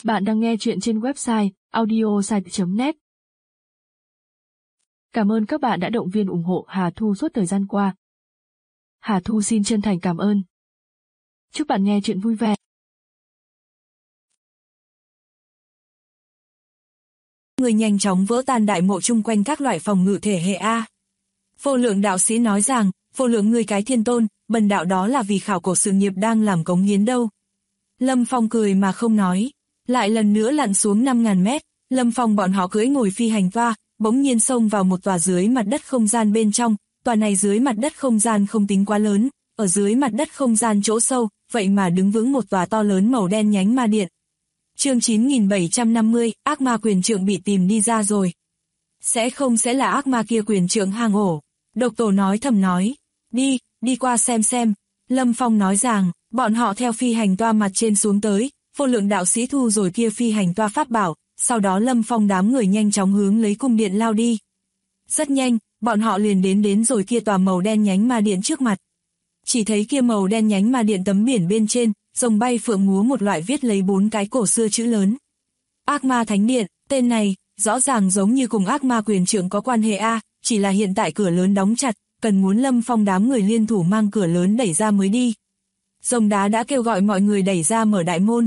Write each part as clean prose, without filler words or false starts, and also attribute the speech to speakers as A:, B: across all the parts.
A: Bạn đang nghe chuyện trên website audiosite.net. Cảm ơn các bạn đã động viên ủng hộ Hà Thu suốt thời gian qua. Hà Thu xin chân thành cảm ơn. Chúc bạn nghe chuyện vui vẻ.
B: Người nhanh chóng vỡ tan đại mộ chung quanh các loại phòng ngự thể hệ A. Vô Lượng đạo sĩ nói rằng, Vô Lượng ngươi cái thiên tôn, bần đạo đó là vì khảo cổ sự nghiệp đang làm cống hiến đâu. Lâm Phong cười mà không nói. Lại lần nữa lặn xuống 5.000 mét, Lâm Phong bọn họ cưỡi ngồi phi hành toa, bỗng nhiên xông vào một tòa dưới mặt đất không gian bên trong. Tòa này dưới mặt đất không gian không tính quá lớn, ở dưới mặt đất không gian chỗ sâu, vậy mà đứng vững một tòa to lớn màu đen nhánh ma điện. Chương 9750, ác ma quyền trượng bị tìm đi ra rồi. Sẽ là ác ma kia quyền trượng hang ổ. Độc Tổ nói thầm nói, đi qua xem. Lâm Phong nói rằng, bọn họ theo phi hành toa mặt trên xuống tới, Vô Lượng đạo sĩ thu rồi kia phi hành toa pháp bảo, sau đó Lâm Phong đám người nhanh chóng hướng lấy cung điện lao đi. Rất nhanh, bọn họ liền đến rồi kia tòa màu đen nhánh ma điện trước mặt. Chỉ thấy kia màu đen nhánh ma điện tấm biển bên trên, rồng bay phượng múa một loại viết lấy 4 cái cổ xưa chữ lớn. Ác ma thánh điện, tên này, rõ ràng giống như cùng ác ma quyền trượng có quan hệ A, chỉ là hiện tại cửa lớn đóng chặt, cần muốn Lâm Phong đám người liên thủ mang cửa lớn đẩy ra mới đi. Rồng đá đã kêu gọi mọi người đẩy ra mở đại môn.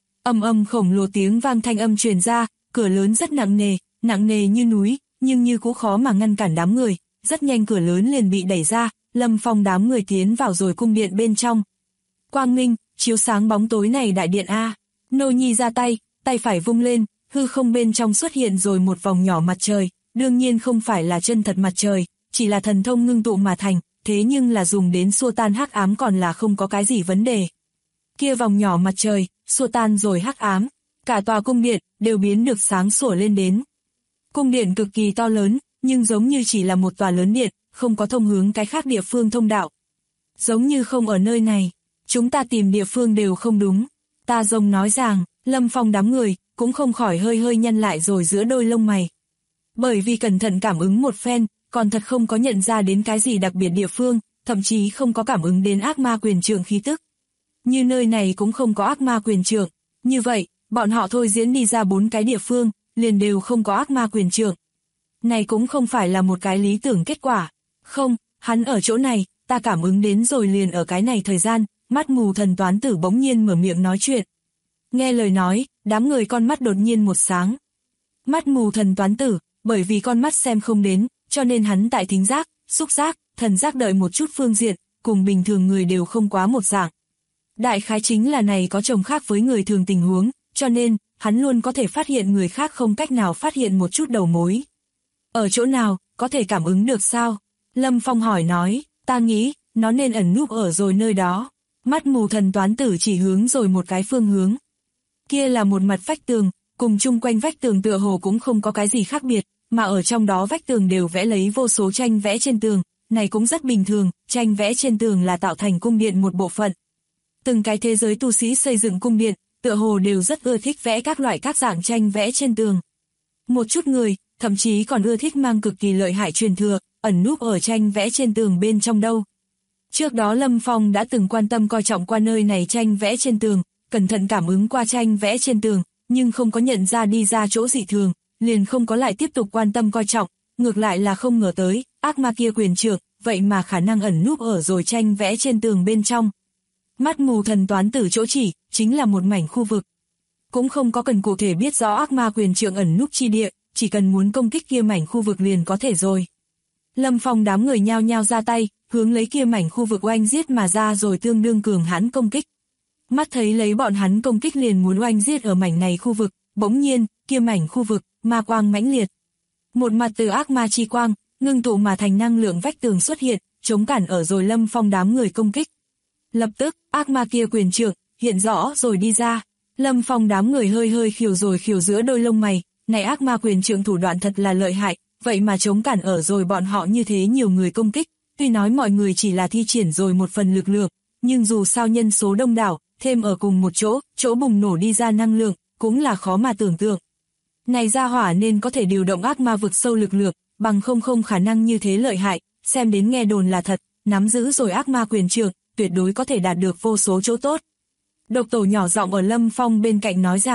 B: Ầm khổng lồ tiếng vang thanh âm truyền ra, cửa lớn rất nặng nề như núi, nhưng như cũng khó mà ngăn cản đám người, rất nhanh cửa lớn liền bị đẩy ra, Lâm Phong đám người tiến vào rồi cung điện bên trong. Quang minh, chiếu sáng bóng tối này đại điện A. Nô Nhi ra tay phải vung lên, hư không bên trong xuất hiện rồi một vòng nhỏ mặt trời, đương nhiên không phải là chân thật mặt trời, chỉ là thần thông ngưng tụ mà thành, thế nhưng là dùng đến xua tan hắc ám còn là không có cái gì vấn đề. Kia vòng nhỏ mặt trời, xua tan rồi hắc ám, cả tòa cung điện đều biến được sáng sủa lên đến. Cung điện cực kỳ to lớn, nhưng giống như chỉ là một tòa lớn điện, không có thông hướng cái khác địa phương thông đạo. Giống như không ở nơi này, chúng ta tìm địa phương đều không đúng. Ta rồng nói rằng, Lâm Phong đám người cũng không khỏi hơi nhăn lại rồi giữa đôi lông mày. Bởi vì cẩn thận cảm ứng một phen, còn thật không có nhận ra đến cái gì đặc biệt địa phương, thậm chí không có cảm ứng đến ác ma quyền trượng khí tức. Như nơi này cũng không có ác ma quyền trượng, như vậy, bọn họ thôi diễn đi ra 4 cái địa phương, liền đều không có ác ma quyền trượng. Này cũng không phải là một cái lý tưởng kết quả. Không, hắn ở chỗ này, ta cảm ứng đến rồi liền ở cái này thời gian, mắt mù thần toán tử bỗng nhiên mở miệng nói chuyện. Nghe lời nói, đám người con mắt đột nhiên một sáng. Mắt mù thần toán tử, bởi vì con mắt xem không đến, cho nên hắn tại thính giác, xúc giác, thần giác đợi một chút phương diện, cùng bình thường người đều không quá một dạng. Đại khái chính là này có chồng khác với người thường tình huống, cho nên, hắn luôn có thể phát hiện người khác không cách nào phát hiện một chút đầu mối. Ở chỗ nào, có thể cảm ứng được sao? Lâm Phong hỏi nói, ta nghĩ, nó nên ẩn núp ở rồi nơi đó. Mắt mù thần toán tử chỉ hướng rồi một cái phương hướng. Kia là một mặt vách tường, cùng chung quanh vách tường tựa hồ cũng không có cái gì khác biệt, mà ở trong đó vách tường đều vẽ lấy vô số tranh vẽ trên tường, này cũng rất bình thường, tranh vẽ trên tường là tạo thành cung điện một bộ phận. Từng cái thế giới tu sĩ xây dựng cung điện, tựa hồ đều rất ưa thích vẽ các loại các dạng tranh vẽ trên tường. Một chút người, thậm chí còn ưa thích mang cực kỳ lợi hại truyền thừa, ẩn núp ở tranh vẽ trên tường bên trong đâu. Trước đó Lâm Phong đã từng quan tâm coi trọng qua nơi này tranh vẽ trên tường, cẩn thận cảm ứng qua tranh vẽ trên tường, nhưng không có nhận ra đi ra chỗ dị thường, liền không có lại tiếp tục quan tâm coi trọng, ngược lại là không ngờ tới, ác ma kia quyền trượng, vậy mà khả năng ẩn núp ở rồi tranh vẽ trên tường bên trong. Mắt mù thần toán tử chỗ chỉ, chính là một mảnh khu vực. Cũng không có cần cụ thể biết rõ ác ma quyền trượng ẩn núp chi địa, chỉ cần muốn công kích kia mảnh khu vực liền có thể rồi. Lâm Phong đám người nhao nhao ra tay, hướng lấy kia mảnh khu vực oanh giết mà ra rồi tương đương cường hãn công kích. Mắt thấy lấy bọn hắn công kích liền muốn oanh giết ở mảnh này khu vực, bỗng nhiên, kia mảnh khu vực, ma quang mãnh liệt. Một mặt từ ác ma chi quang, ngưng tụ mà thành năng lượng vách tường xuất hiện, chống cản ở rồi Lâm Phong đám người công kích. Lập tức, ác ma kia quyền trượng, hiện rõ rồi đi ra. Lâm Phong đám người hơi khiều giữa đôi lông mày, này ác ma quyền trượng thủ đoạn thật là lợi hại, vậy mà chống cản ở rồi bọn họ như thế nhiều người công kích, tuy nói mọi người chỉ là thi triển rồi một phần lực lượng, nhưng dù sao nhân số đông đảo, thêm ở cùng một chỗ bùng nổ đi ra năng lượng, cũng là khó mà tưởng tượng. Này gia hỏa nên có thể điều động ác ma vực sâu lực lượng, bằng không khả năng như thế lợi hại, xem đến nghe đồn là thật, nắm giữ rồi ác ma quyền trượng, tuyệt đối có thể đạt được vô số chỗ tốt. Độc Tổ nhỏ giọng ở Lâm Phong bên cạnh nói rằng,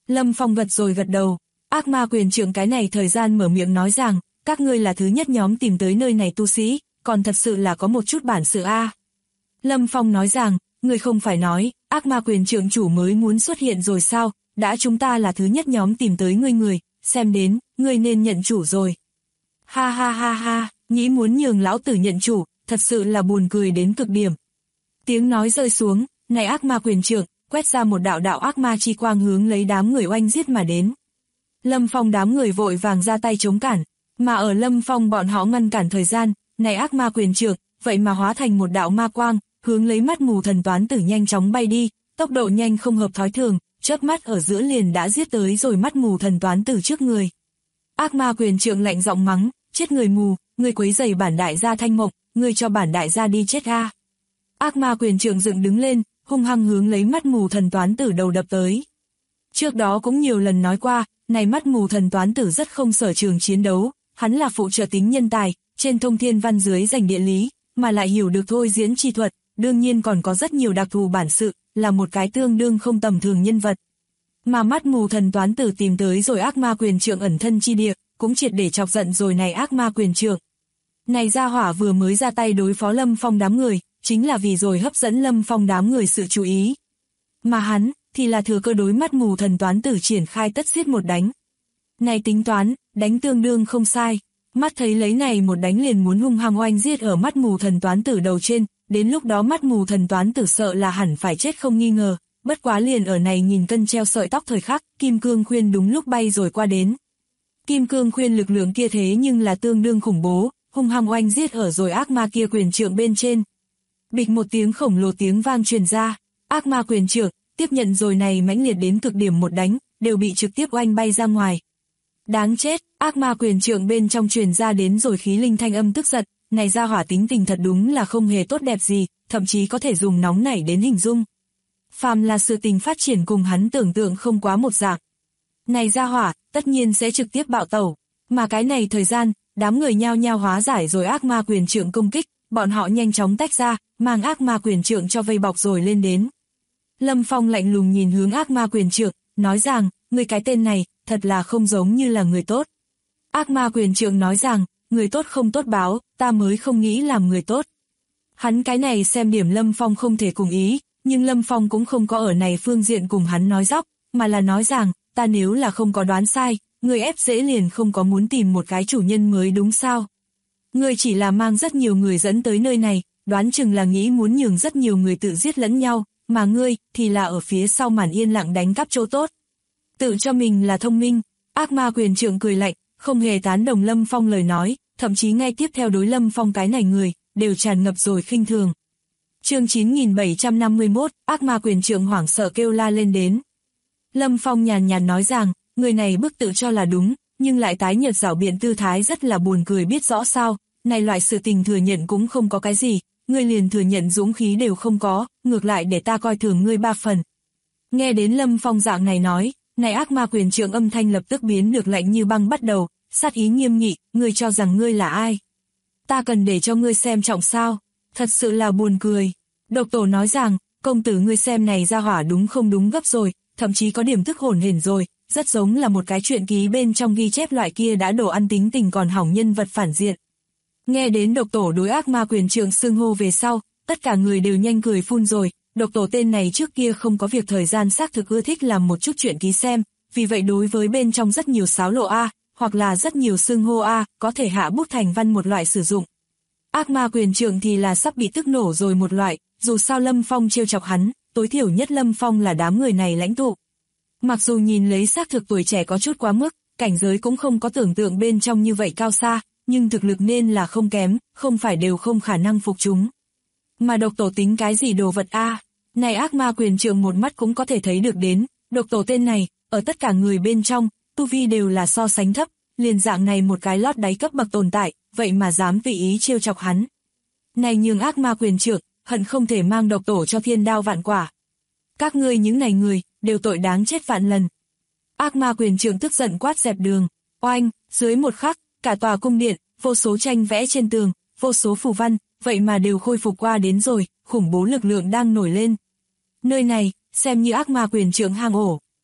B: Lâm Phong gật rồi gật đầu. Ác ma quyền trượng cái này thời gian mở miệng nói rằng, các ngươi là thứ nhất nhóm tìm tới nơi này tu sĩ, còn thật sự là có một chút bản sự a. Lâm Phong nói rằng, ngươi không phải nói, ác ma quyền trượng chủ mới muốn xuất hiện rồi sao, đã chúng ta là thứ nhất nhóm tìm tới ngươi người, xem đến, ngươi nên nhận chủ rồi. Ha ha ha ha, nghĩ muốn nhường lão tử nhận chủ, thật sự là buồn cười đến cực điểm. Tiếng nói rơi xuống, này ác ma quyền trượng, quét ra một đạo đạo ác ma chi quang hướng lấy đám người oanh giết mà đến. Lâm Phong đám người vội vàng ra tay chống cản, mà ở Lâm Phong bọn họ ngăn cản thời gian, này ác ma quyền trượng, vậy mà hóa thành một đạo ma quang, hướng lấy mắt mù thần toán tử nhanh chóng bay đi, tốc độ nhanh không hợp thói thường, chớp mắt ở giữa liền đã giết tới rồi mắt mù thần toán tử trước người. Ác ma quyền trượng lạnh giọng mắng, chết người mù, ngươi quấy rầy bản đại gia Thanh Mộng, ngươi cho bản đại gia đi chết a. Ác ma quyền trượng dựng đứng lên, hung hăng hướng lấy mắt mù thần toán tử đầu đập tới. Trước đó cũng nhiều lần nói qua, này mắt mù thần toán tử rất không sở trường chiến đấu, hắn là phụ trợ tính nhân tài, trên thông thiên văn dưới dành địa lý, mà lại hiểu được thôi diễn chi thuật, đương nhiên còn có rất nhiều đặc thù bản sự, là một cái tương đương không tầm thường nhân vật. Mà mắt mù thần toán tử tìm tới rồi ác ma quyền trượng ẩn thân chi địa, cũng triệt để chọc giận rồi này ác ma quyền trượng. Này gia hỏa vừa mới ra tay đối phó Lâm Phong đám người, chính là vì rồi hấp dẫn Lâm Phong đám người sự chú ý. Mà hắn, thì là thừa cơ đối mắt mù thần toán tử triển khai tất giết một đánh. Này tính toán, đánh tương đương không sai. Mắt thấy lấy này một đánh liền muốn hung hăng oanh giết ở mắt mù thần toán tử đầu trên, đến lúc đó mắt mù thần toán tử sợ là hẳn phải chết không nghi ngờ, bất quá liền ở này nhìn cân treo sợi tóc thời khắc, Kim Cương Khuyên đúng lúc bay rồi qua đến. Kim Cương Khuyên lực lượng kia thế nhưng là tương đương khủng bố, hung hăng oanh giết ở rồi ác ma kia quyền trượng bên trên. Bịch một tiếng khổng lồ tiếng vang truyền ra, ác ma quyền trượng tiếp nhận rồi này mãnh liệt đến cực điểm một đánh, đều bị trực tiếp oanh bay ra ngoài. Đáng chết, ác ma quyền trượng bên trong truyền ra đến rồi khí linh thanh âm tức giận, này gia hỏa tính tình thật đúng là không hề tốt đẹp gì, thậm chí có thể dùng nóng nảy đến hình dung. Phàm là sự tình phát triển cùng hắn tưởng tượng không quá một dạng. Này gia hỏa, tất nhiên sẽ trực tiếp bạo tẩu, mà cái này thời gian, đám người nhao nhao hóa giải rồi ác ma quyền trượng công kích, bọn họ nhanh chóng tách ra, mang ác ma quyền trượng cho vây bọc rồi lên đến. Lâm Phong lạnh lùng nhìn hướng ác ma quyền trượng, nói rằng, người cái tên này, thật là không giống như là người tốt. Ác ma quyền trượng nói rằng, người tốt không tốt báo, ta mới không nghĩ làm người tốt. Hắn cái này xem điểm Lâm Phong không thể cùng ý, nhưng Lâm Phong cũng không có ở này phương diện cùng hắn nói dóc, mà là nói rằng, ta nếu là không có đoán sai, người ép dễ liền không có muốn tìm một cái chủ nhân mới đúng sao. Người chỉ là mang rất nhiều người dẫn tới nơi này, đoán chừng là nghĩ muốn nhường rất nhiều người tự giết lẫn nhau, mà ngươi, thì là ở phía sau màn yên lặng đánh cắp chỗ tốt. Tự cho mình là thông minh, ác ma quyền trượng cười lạnh, không hề tán đồng Lâm Phong lời nói, thậm chí ngay tiếp theo đối Lâm Phong cái này người, đều tràn ngập rồi khinh thường. Chương 9751, ác ma quyền trượng hoảng sợ kêu la lên đến. Lâm Phong nhàn nhạt nói rằng, người này bức tự cho là đúng, nhưng lại tái nhợt giảo biện tư thái rất là buồn cười biết rõ sao, này loại sự tình thừa nhận cũng không có cái gì, ngươi liền thừa nhận dũng khí đều không có, ngược lại để ta coi thường ngươi 3 phần. Nghe đến Lâm Phong dạng này nói, này ác ma quyền trượng âm thanh lập tức biến được lạnh như băng bắt đầu, sát ý nghiêm nghị, ngươi cho rằng ngươi là ai? Ta cần để cho ngươi xem trọng sao? Thật sự là buồn cười. Độc Tổ nói rằng, công tử ngươi xem này ra hỏa đúng không đúng gấp rồi, thậm chí có điểm thức hồn hển rồi, rất giống là một cái truyện ký bên trong ghi chép loại kia đã đổ ăn tính tình còn hỏng nhân vật phản diện. Nghe đến Độc Tổ đối ác ma quyền trượng xưng hô về sau, tất cả người đều nhanh cười phun rồi, Độc Tổ tên này trước kia không có việc thời gian xác thực ưa thích làm một chút chuyện ký xem, vì vậy đối với bên trong rất nhiều xáo lộ A, hoặc là rất nhiều xưng hô A, có thể hạ bút thành văn một loại sử dụng. Ác ma quyền trượng thì là sắp bị tức nổ rồi một loại, dù sao Lâm Phong trêu chọc hắn, tối thiểu nhất Lâm Phong là đám người này lãnh tụ. Mặc dù nhìn lấy xác thực tuổi trẻ có chút quá mức, cảnh giới cũng không có tưởng tượng bên trong như vậy cao xa, nhưng thực lực nên là không kém, không phải đều không khả năng phục chúng. Mà Độc Tổ tính cái gì đồ vật A, này ác ma quyền trượng một mắt cũng có thể thấy được đến, Độc Tổ tên này, ở tất cả người bên trong, tu vi đều là so sánh thấp, liền dạng này một cái lót đáy cấp bậc tồn tại, vậy mà dám tùy ý trêu chọc hắn. Này nhường ác ma quyền trượng, hận không thể mang Độc Tổ cho thiên đao vạn quả. Các ngươi những này người, đều tội đáng chết vạn lần. Ác ma quyền trượng tức giận quát dẹp đường, oanh, dưới một khắc, cả tòa cung điện, vô số tranh vẽ trên tường, vô số phù văn, vậy mà đều khôi phục qua đến rồi, khủng bố lực lượng đang nổi lên. Nơi này, xem như ác ma quyền trượng hang ổ.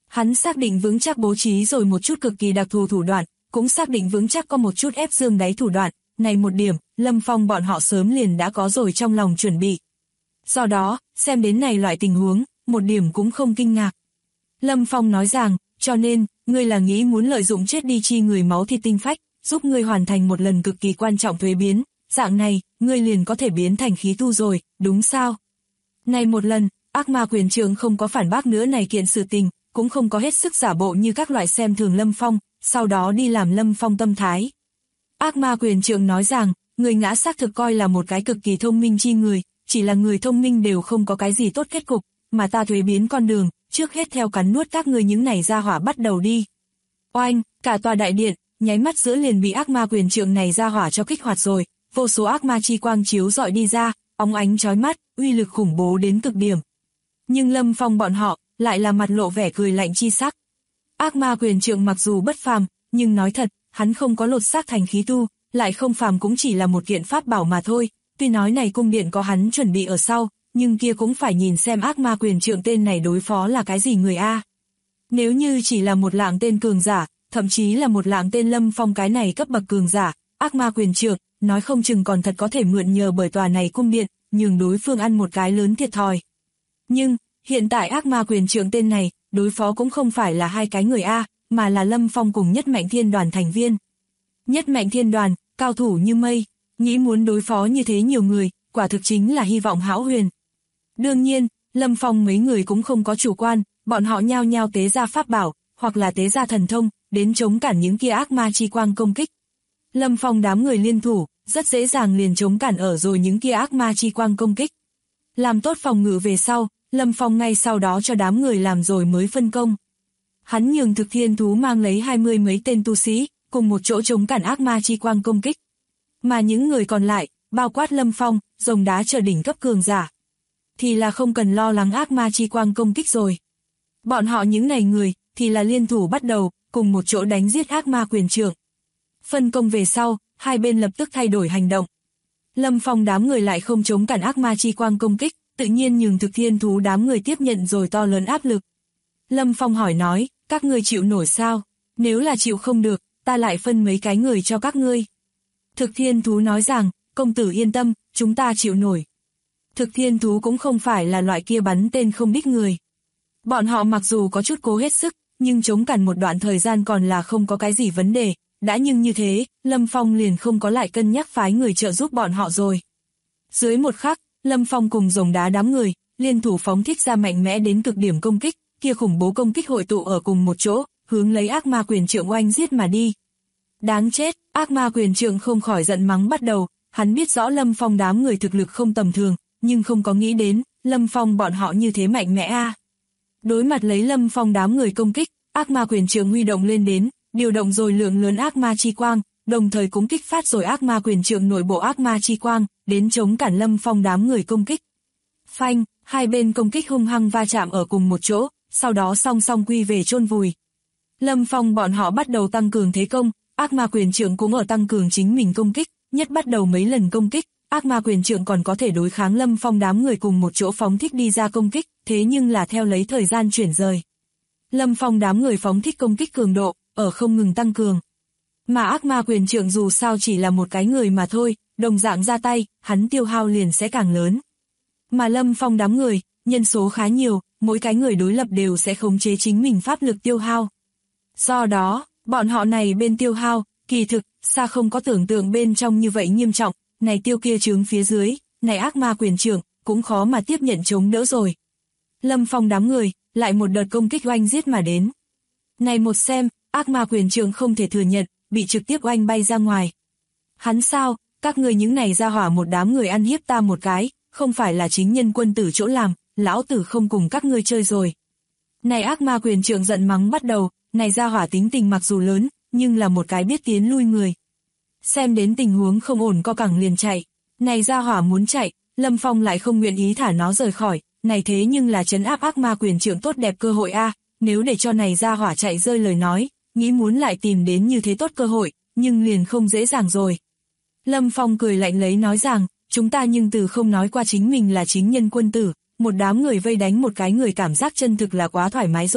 B: Hắn xác định vững chắc bố trí rồi một chút cực kỳ đặc thù thủ đoạn, cũng xác định vững chắc có một chút ép xương đáy thủ đoạn, này một điểm, Lâm Phong bọn họ sớm liền đã có rồi trong lòng chuẩn bị. Do đó, xem đến này loại tình huống, một điểm cũng không kinh ngạc. Lâm Phong nói rằng, cho nên, ngươi là nghĩ muốn lợi dụng chết đi chi người máu thịt tinh phách, giúp ngươi hoàn thành một lần cực kỳ quan trọng thuế biến, dạng này, ngươi liền có thể biến thành khí tu rồi, đúng sao? Này một lần, ác ma quyền trưởng không có phản bác nữa này kiện sự tình, cũng không có hết sức giả bộ như các loại xem thường Lâm Phong, sau đó đi làm Lâm Phong tâm thái. Ác ma quyền trưởng nói rằng, người ngã xác thực coi là một cái cực kỳ thông minh chi người, chỉ là người thông minh đều không có cái gì tốt kết cục, mà ta thuế biến con đường, trước hết theo cắn nuốt các ngươi những này ra hỏa bắt đầu đi. Oanh, cả tòa đại điện, nháy mắt giữa liền bị ác ma quyền trưởng này ra hỏa cho kích hoạt rồi, vô số ác ma chi quang chiếu rọi đi ra, óng ánh chói mắt, uy lực khủng bố đến cực điểm. Nhưng Lâm Phong bọn họ, lại là mặt lộ vẻ cười lạnh chi sắc. Ác ma quyền trưởng mặc dù bất phàm, nhưng nói thật, hắn không có lột xác thành khí tu, lại không phàm cũng chỉ là một kiện pháp bảo mà thôi, tuy nói này cung điện có hắn chuẩn bị ở sau, nhưng kia cũng phải nhìn xem ác ma quyền trưởng tên này đối phó là cái gì người a. Nếu như chỉ là một lạng tên cường giả, thậm chí là một lạng tên Lâm Phong cái này cấp bậc cường giả, ác ma quyền trưởng, nói không chừng còn thật có thể mượn nhờ bởi tòa này cung điện, nhường đối phương ăn một cái lớn thiệt thòi. Nhưng, hiện tại ác ma quyền trưởng tên này, đối phó cũng không phải là hai cái người a, mà là Lâm Phong cùng Nhất Mạnh Thiên Đoàn thành viên. Nhất Mạnh Thiên Đoàn, cao thủ như mây, nghĩ muốn đối phó như thế nhiều người, quả thực chính là hy vọng hão huyền. Đương nhiên, Lâm Phong mấy người cũng không có chủ quan, bọn họ nhao nhao tế ra pháp bảo, hoặc là tế ra thần thông, đến chống cản những kia ác ma chi quang công kích. Lâm Phong đám người liên thủ, rất dễ dàng liền chống cản ở rồi những kia ác ma chi quang công kích. Làm tốt phòng ngự về sau, Lâm Phong ngay sau đó cho đám người làm rồi mới phân công. Hắn nhường Thực Thiên Thú mang lấy 20 mấy tên tu sĩ, cùng một chỗ chống cản ác ma chi quang công kích. Mà những người còn lại, bao quát Lâm Phong, rồng đá trở đỉnh cấp cường giả, thì là không cần lo lắng ác ma chi quang công kích rồi. Bọn họ những này người, thì là liên thủ bắt đầu, cùng một chỗ đánh giết ác ma quyền trưởng. Phân công về sau, hai bên lập tức thay đổi hành động. Lâm Phong đám người lại không chống cản ác ma chi quang công kích, tự nhiên nhường Thực Thiên Thú đám người tiếp nhận rồi to lớn áp lực. Lâm Phong hỏi nói, các ngươi chịu nổi sao? Nếu là chịu không được, ta lại phân mấy cái người cho các ngươi. Thực Thiên Thú nói rằng, công tử yên tâm, chúng ta chịu nổi. Thực Thiên Thú cũng không phải là loại kia bắn tên không đích người. Bọn họ mặc dù có chút cố hết sức, nhưng chống cản một đoạn thời gian còn là không có cái gì vấn đề. Đã nhưng như thế, Lâm Phong liền không có lại cân nhắc phái người trợ giúp bọn họ rồi. Dưới một khắc, Lâm Phong cùng rồng đá đám người, liên thủ phóng thích ra mạnh mẽ đến cực điểm công kích, kia khủng bố công kích hội tụ ở cùng một chỗ, hướng lấy ác ma quyền trưởng oanh giết mà đi. Đáng chết, ác ma quyền trưởng không khỏi giận mắng bắt đầu, hắn biết rõ Lâm Phong đám người thực lực không tầm thường, nhưng không có nghĩ đến, Lâm Phong bọn họ như thế mạnh mẽ a. Đối mặt lấy Lâm Phong đám người công kích, ác ma quyền trưởng huy động lên đến, điều động rồi lượng lớn ác ma chi quang, đồng thời cũng kích phát rồi ác ma quyền trưởng nội bộ ác ma chi quang, đến chống cản Lâm Phong đám người công kích. Phanh, hai bên công kích hung hăng va chạm ở cùng một chỗ, sau đó song song quy về chôn vùi. Lâm Phong bọn họ bắt đầu tăng cường thế công, ác ma quyền trưởng cũng ở tăng cường chính mình công kích, nhất bắt đầu mấy lần công kích, ác ma quyền trưởng còn có thể đối kháng Lâm Phong đám người cùng một chỗ phóng thích đi ra công kích, thế nhưng là theo lấy thời gian chuyển rời. Lâm Phong đám người phóng thích công kích cường độ, ở không ngừng tăng cường. Mà ác ma quyền trưởng dù sao chỉ là một cái người mà thôi, đồng dạng ra tay, hắn tiêu hao liền sẽ càng lớn. Mà Lâm Phong đám người, nhân số khá nhiều, mỗi cái người đối lập đều sẽ khống chế chính mình pháp lực tiêu hao. Do đó, bọn họ này bên tiêu hao, kỳ thực, xa không có tưởng tượng bên trong như vậy nghiêm trọng, này tiêu kia trướng phía dưới, này ác ma quyền trưởng, cũng khó mà tiếp nhận chống đỡ rồi. Lâm Phong đám người, lại một đợt công kích oanh giết mà đến. Này một xem, ác ma quyền trưởng không thể thừa nhận, bị trực tiếp oanh bay ra ngoài. Hắn sao, các người những này ra hỏa một đám người ăn hiếp ta một cái, không phải là chính nhân quân tử chỗ làm, lão tử không cùng các ngươi chơi rồi. Này ác ma quyền trưởng giận mắng bắt đầu, này ra hỏa tính tình mặc dù lớn, nhưng là một cái biết tiến lui người. Xem đến tình huống không ổn co cẳng liền chạy, này ra hỏa muốn chạy, Lâm Phong lại không nguyện ý thả nó rời khỏi, này thế nhưng là trấn áp ác ma quyền trưởng tốt đẹp cơ hội a, nếu để cho này ra hỏa chạy rơi lời nói, nghĩ muốn lại tìm đến như thế tốt cơ hội, nhưng liền không dễ dàng rồi. Lâm Phong cười lạnh lấy nói rằng, chúng ta nhưng từ không nói qua chính mình là chính nhân quân tử, một đám người vây đánh một cái người cảm giác chân thực là quá thoải mái rồi,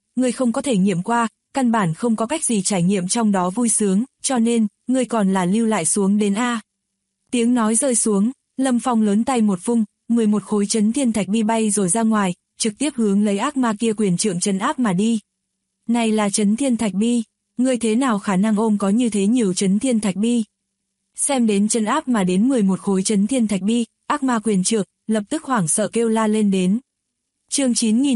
B: ngươi không có thể nghiệm qua, căn bản không có cách gì trải nghiệm trong đó vui sướng, cho nên, ngươi còn là lưu lại xuống đến A. Tiếng nói rơi xuống, Lâm Phong lớn tay một vung, 11 khối chấn thiên thạch bi bay rồi ra ngoài, trực tiếp hướng lấy ác ma kia quyền trượng trấn áp mà đi. Này là chấn thiên thạch bi, ngươi thế nào khả năng ôm có như thế nhiều chấn thiên thạch bi? Xem đến trấn áp mà đến 11 khối chấn thiên thạch bi, ác ma quyền trượng lập tức hoảng sợ kêu la lên đến. Chương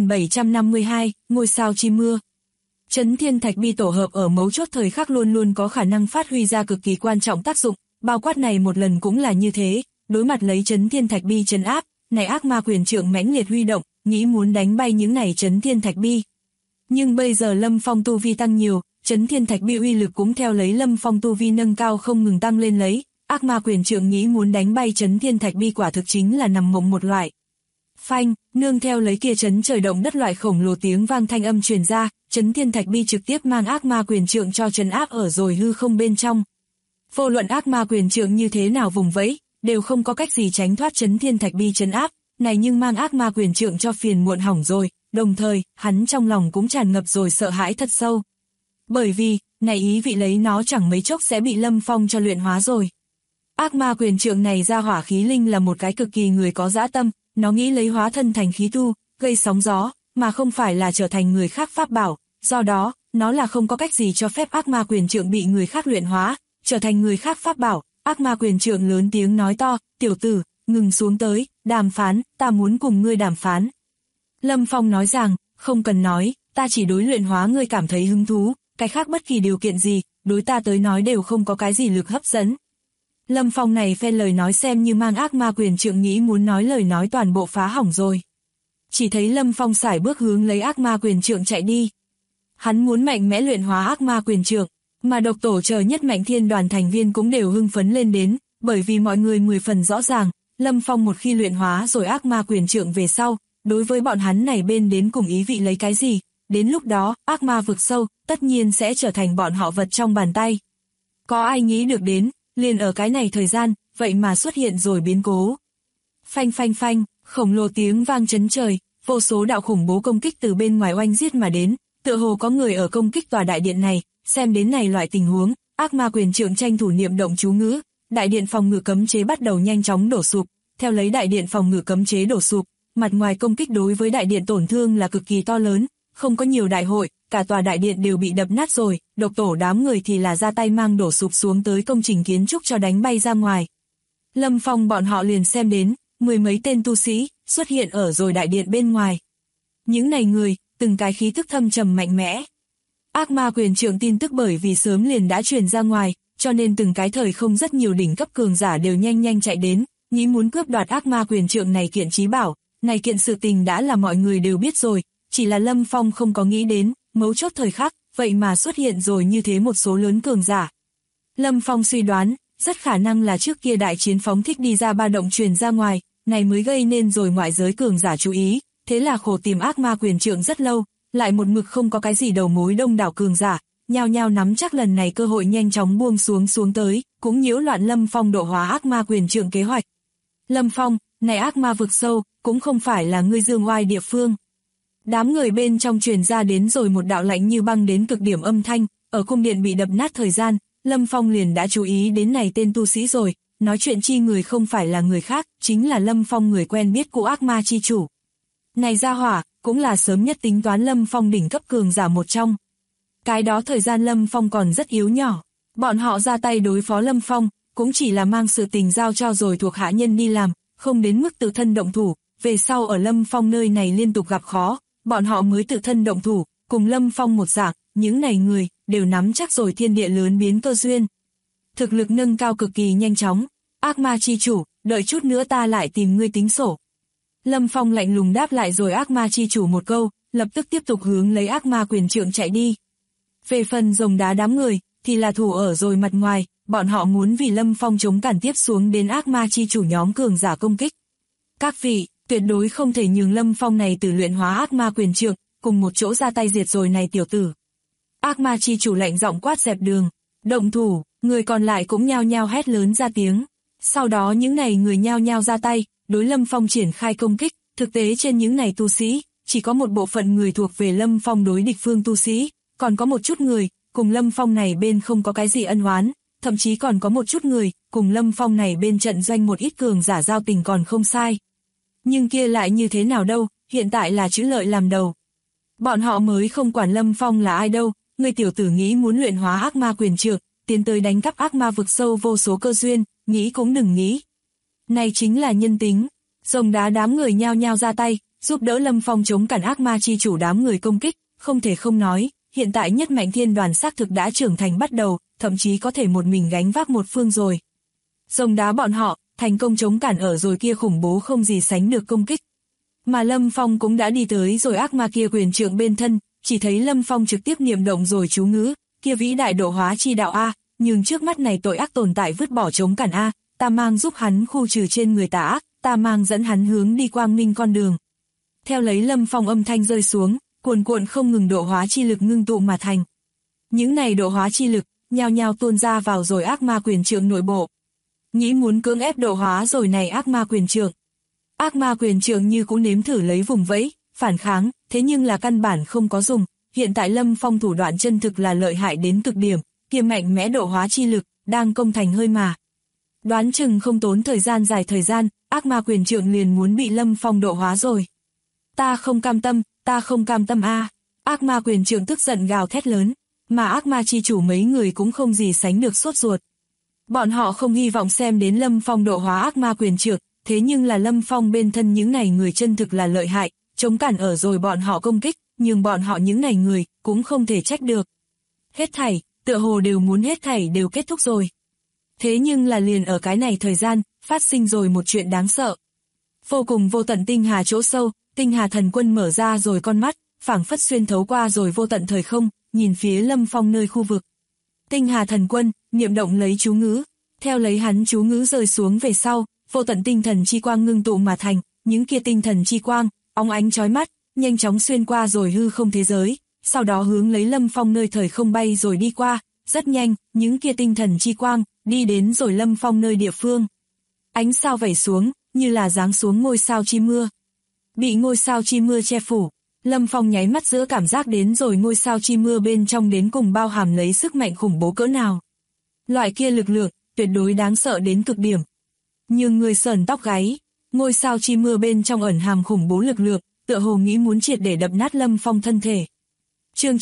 B: 9752, ngôi sao chi mưa. Chấn thiên thạch bi tổ hợp ở mấu chốt thời khắc luôn luôn có khả năng phát huy ra cực kỳ quan trọng tác dụng, bao quát này một lần cũng là như thế, đối mặt lấy chấn thiên thạch bi trấn áp, này ác ma quyền trượng mãnh liệt huy động, nghĩ muốn đánh bay những này chấn thiên thạch bi. Nhưng bây giờ Lâm Phong tu vi tăng nhiều, chấn thiên thạch bi uy lực cũng theo lấy Lâm Phong tu vi nâng cao không ngừng tăng lên lấy, ác ma quyền trượng nghĩ muốn đánh bay chấn thiên thạch bi quả thực chính là nằm mộng một loại. Phanh, nương theo lấy kia chấn trời động đất loại khổng lồ tiếng vang thanh âm truyền ra, chấn thiên thạch bi trực tiếp mang ác ma quyền trượng cho trấn áp ở rồi hư không bên trong. Vô luận ác ma quyền trượng như thế nào vùng vẫy, đều không có cách gì tránh thoát chấn thiên thạch bi trấn áp, này nhưng mang ác ma quyền trượng cho phiền muộn hỏng rồi, đồng thời, hắn trong lòng cũng tràn ngập rồi sợ hãi thật sâu. Bởi vì, này ý vị lấy nó chẳng mấy chốc sẽ bị Lâm Phong cho luyện hóa rồi. Ác ma quyền trượng này ra hỏa khí linh là một cái cực kỳ người có dã tâm, nó nghĩ lấy hóa thân thành khí tu, gây sóng gió, mà không phải là trở thành người khác pháp bảo, do đó, nó là không có cách gì cho phép ác ma quyền trượng bị người khác luyện hóa, trở thành người khác pháp bảo. Ác ma quyền trượng lớn tiếng nói to, tiểu tử, ngừng xuống tới, đàm phán, ta muốn cùng ngươi đàm phán. Lâm Phong nói rằng, không cần nói, ta chỉ đối luyện hóa ngươi cảm thấy hứng thú, cái khác bất kỳ điều kiện gì, đối ta tới nói đều không có cái gì lực hấp dẫn. Lâm Phong này phen lời nói xem như mang ác ma quyền trượng nghĩ muốn nói lời nói toàn bộ phá hỏng rồi. Chỉ thấy Lâm Phong sải bước hướng lấy ác ma quyền trượng chạy đi. Hắn muốn mạnh mẽ luyện hóa ác ma quyền trượng, mà độc tổ chờ nhất mạnh thiên đoàn thành viên cũng đều hưng phấn lên đến, bởi vì mọi người 10 phần rõ ràng, Lâm Phong một khi luyện hóa rồi ác ma quyền trượng về sau, đối với bọn hắn này bên đến cùng ý vị lấy cái gì, đến lúc đó, ác ma vực sâu, tất nhiên sẽ trở thành bọn họ vật trong bàn tay. Có ai nghĩ được đến, liền ở cái này thời gian, vậy mà xuất hiện rồi biến cố. Phanh phanh phanh, khổng lồ tiếng vang chấn trời, vô số đạo khủng bố công kích từ bên ngoài oanh giết mà đến, tựa hồ có người ở công kích tòa đại điện này, xem đến này loại tình huống, ác ma quyền trượng tranh thủ niệm động chú ngữ, đại điện phòng ngự cấm chế bắt đầu nhanh chóng đổ sụp, theo lấy đại điện phòng ngự cấm chế đổ sụp, mặt ngoài công kích đối với đại điện tổn thương là cực kỳ to lớn, không có nhiều đại hội, cả tòa đại điện đều bị đập nát rồi, độc tổ đám người thì là ra tay mang đổ sụp xuống tới công trình kiến trúc cho đánh bay ra ngoài. Lâm Phong bọn họ liền xem đến, 10 mấy tên tu sĩ, xuất hiện ở rồi đại điện bên ngoài. Những này người, từng cái khí thức thâm trầm mạnh mẽ. Ác ma quyền trượng tin tức bởi vì sớm liền đã truyền ra ngoài, cho nên từng cái thời không rất nhiều đỉnh cấp cường giả đều nhanh nhanh chạy đến, nghĩ muốn cướp đoạt ác ma quyền trượng này kiện chí bảo, này kiện sự tình đã là mọi người đều biết rồi, chỉ là Lâm Phong không có nghĩ đến, mấu chốt thời khắc, vậy mà xuất hiện rồi như thế một số lớn cường giả. Lâm Phong suy đoán, rất khả năng là trước kia đại chiến phóng thích đi ra ba động truyền ra ngoài, này mới gây nên rồi ngoại giới cường giả chú ý, thế là khổ tìm ác ma quyền trượng rất lâu, lại một mực không có cái gì đầu mối đông đảo cường giả, nhao nhao nắm chắc lần này cơ hội nhanh chóng buông xuống tới, cũng nhiễu loạn Lâm Phong độ hóa ác ma quyền trượng kế hoạch. Lâm Phong, này ác ma vực sâu, cũng không phải là ngươi dương oai địa phương. Đám người bên trong truyền ra đến rồi một đạo lạnh như băng đến cực điểm âm thanh, ở cung điện bị đập nát thời gian, Lâm Phong liền đã chú ý đến này tên tu sĩ rồi, nói chuyện chi người không phải là người khác, chính là Lâm Phong người quen biết của ác ma chi chủ. Này gia hỏa, cũng là sớm nhất tính toán Lâm Phong đỉnh cấp cường giả một trong. Cái đó thời gian Lâm Phong còn rất yếu nhỏ, bọn họ ra tay đối phó Lâm Phong, cũng chỉ là mang sự tình giao cho rồi thuộc hạ nhân đi làm, không đến mức tự thân động thủ, về sau ở Lâm Phong nơi này liên tục gặp khó, bọn họ mới tự thân động thủ, cùng Lâm Phong một dạng, những này người, đều nắm chắc rồi thiên địa lớn biến cơ duyên. Thực lực nâng cao cực kỳ nhanh chóng, ác ma chi chủ, đợi chút nữa ta lại tìm ngươi tính sổ. Lâm Phong lạnh lùng đáp lại rồi ác ma chi chủ một câu, lập tức tiếp tục hướng lấy ác ma quyền trượng chạy đi. Về phần rồng đá đám người, thì là thủ ở rồi mặt ngoài, bọn họ muốn vì Lâm Phong chống cản tiếp xuống đến ác ma chi chủ nhóm cường giả công kích. Các vị, tuyệt đối không thể nhường Lâm Phong này từ luyện hóa ác ma quyền trượng, cùng một chỗ ra tay diệt rồi này tiểu tử. Ác ma chi chủ lạnh giọng quát dẹp đường, động thủ, người còn lại cũng nhao nhao hét lớn ra tiếng. Sau đó những này người nhao nhao ra tay, đối Lâm Phong triển khai công kích, thực tế trên những này tu sĩ, chỉ có một bộ phận người thuộc về Lâm Phong đối địch phương tu sĩ, còn có một chút người, cùng Lâm Phong này bên không có cái gì ân oán, thậm chí còn có một chút người, cùng Lâm Phong này bên trận doanh một ít cường giả giao tình còn không sai. Nhưng kia lại như thế nào đâu, hiện tại là chữ lợi làm đầu. Bọn họ mới không quản Lâm Phong là ai đâu, người tiểu tử nghĩ muốn luyện hóa ác ma quyền trượng, tiến tới đánh cắp ác ma vực sâu vô số cơ duyên, nghĩ cũng đừng nghĩ. Này chính là nhân tính. Rồng đá đám người nhao nhao ra tay, giúp đỡ Lâm Phong chống cản ác ma chi chủ đám người công kích, không thể không nói, hiện tại nhất mạnh thiên đoàn xác thực đã trưởng thành bắt đầu, thậm chí có thể một mình gánh vác một phương rồi. Rồng đá bọn họ, thành công chống cản ở rồi kia khủng bố không gì sánh được công kích. Mà Lâm Phong cũng đã đi tới rồi ác ma kia quyền trượng bên thân, chỉ thấy Lâm Phong trực tiếp niệm động rồi chú ngữ, kia vĩ đại độ hóa chi đạo A, nhưng trước mắt này tội ác tồn tại vứt bỏ chống cản A, ta mang giúp hắn khu trừ trên người tà ác, ta mang dẫn hắn hướng đi quang minh con đường. Theo lấy Lâm Phong âm thanh rơi xuống, cuồn cuộn không ngừng độ hóa chi lực ngưng tụ mà thành. Những này độ hóa chi lực, nhao nhao tuôn ra vào rồi ác ma quyền trượng nội bộ. Nghĩ muốn cưỡng ép độ hóa rồi này ác ma quyền trượng. Ác ma quyền trượng như cũng nếm thử lấy vùng vẫy, phản kháng, thế nhưng là căn bản không có dùng. Hiện tại Lâm Phong thủ đoạn chân thực là lợi hại đến cực điểm, kia mạnh mẽ độ hóa chi lực, đang công thành hơi mà. Đoán chừng không tốn thời gian dài thời gian, ác ma quyền trượng liền muốn bị Lâm Phong độ hóa rồi. Ta không cam tâm a. Ác ma quyền trượng tức giận gào thét lớn, mà ác ma chi chủ mấy người cũng không gì sánh được sốt ruột. Bọn họ không hy vọng xem đến Lâm Phong độ hóa ác ma quyền trượng, thế nhưng là Lâm Phong bên thân những này người chân thực là lợi hại, chống cản ở rồi bọn họ công kích, nhưng bọn họ những này người cũng không thể trách được. Hết thảy, tựa hồ đều muốn hết thảy đều kết thúc rồi. Thế nhưng là liền ở cái này thời gian, phát sinh rồi một chuyện đáng sợ. Vô cùng vô tận tinh hà chỗ sâu, tinh hà thần quân mở ra rồi con mắt, phảng phất xuyên thấu qua rồi vô tận thời không, nhìn phía Lâm Phong nơi khu vực. Tinh hà thần quân, niệm động lấy chú ngữ, theo lấy hắn chú ngữ rơi xuống về sau, vô tận tinh thần chi quang ngưng tụ mà thành, những kia tinh thần chi quang, óng ánh chói mắt, nhanh chóng xuyên qua rồi hư không thế giới, sau đó hướng lấy Lâm Phong nơi thời không bay rồi đi qua, rất nhanh, những kia tinh thần chi quang, đi đến rồi Lâm Phong nơi địa phương. Ánh sao vẩy xuống, như là giáng xuống ngôi sao chi mưa. Bị ngôi sao chi mưa che phủ, Lâm Phong nháy mắt giữa cảm giác đến rồi ngôi sao chi mưa bên trong đến cùng bao hàm lấy sức mạnh khủng bố cỡ nào. Loại kia lực lượng, tuyệt đối đáng sợ đến cực điểm. Nhưng người sởn tóc gáy, ngôi sao chi mưa bên trong ẩn hàm khủng bố lực lượng, tựa hồ nghĩ muốn triệt để đập nát Lâm Phong thân thể. Chương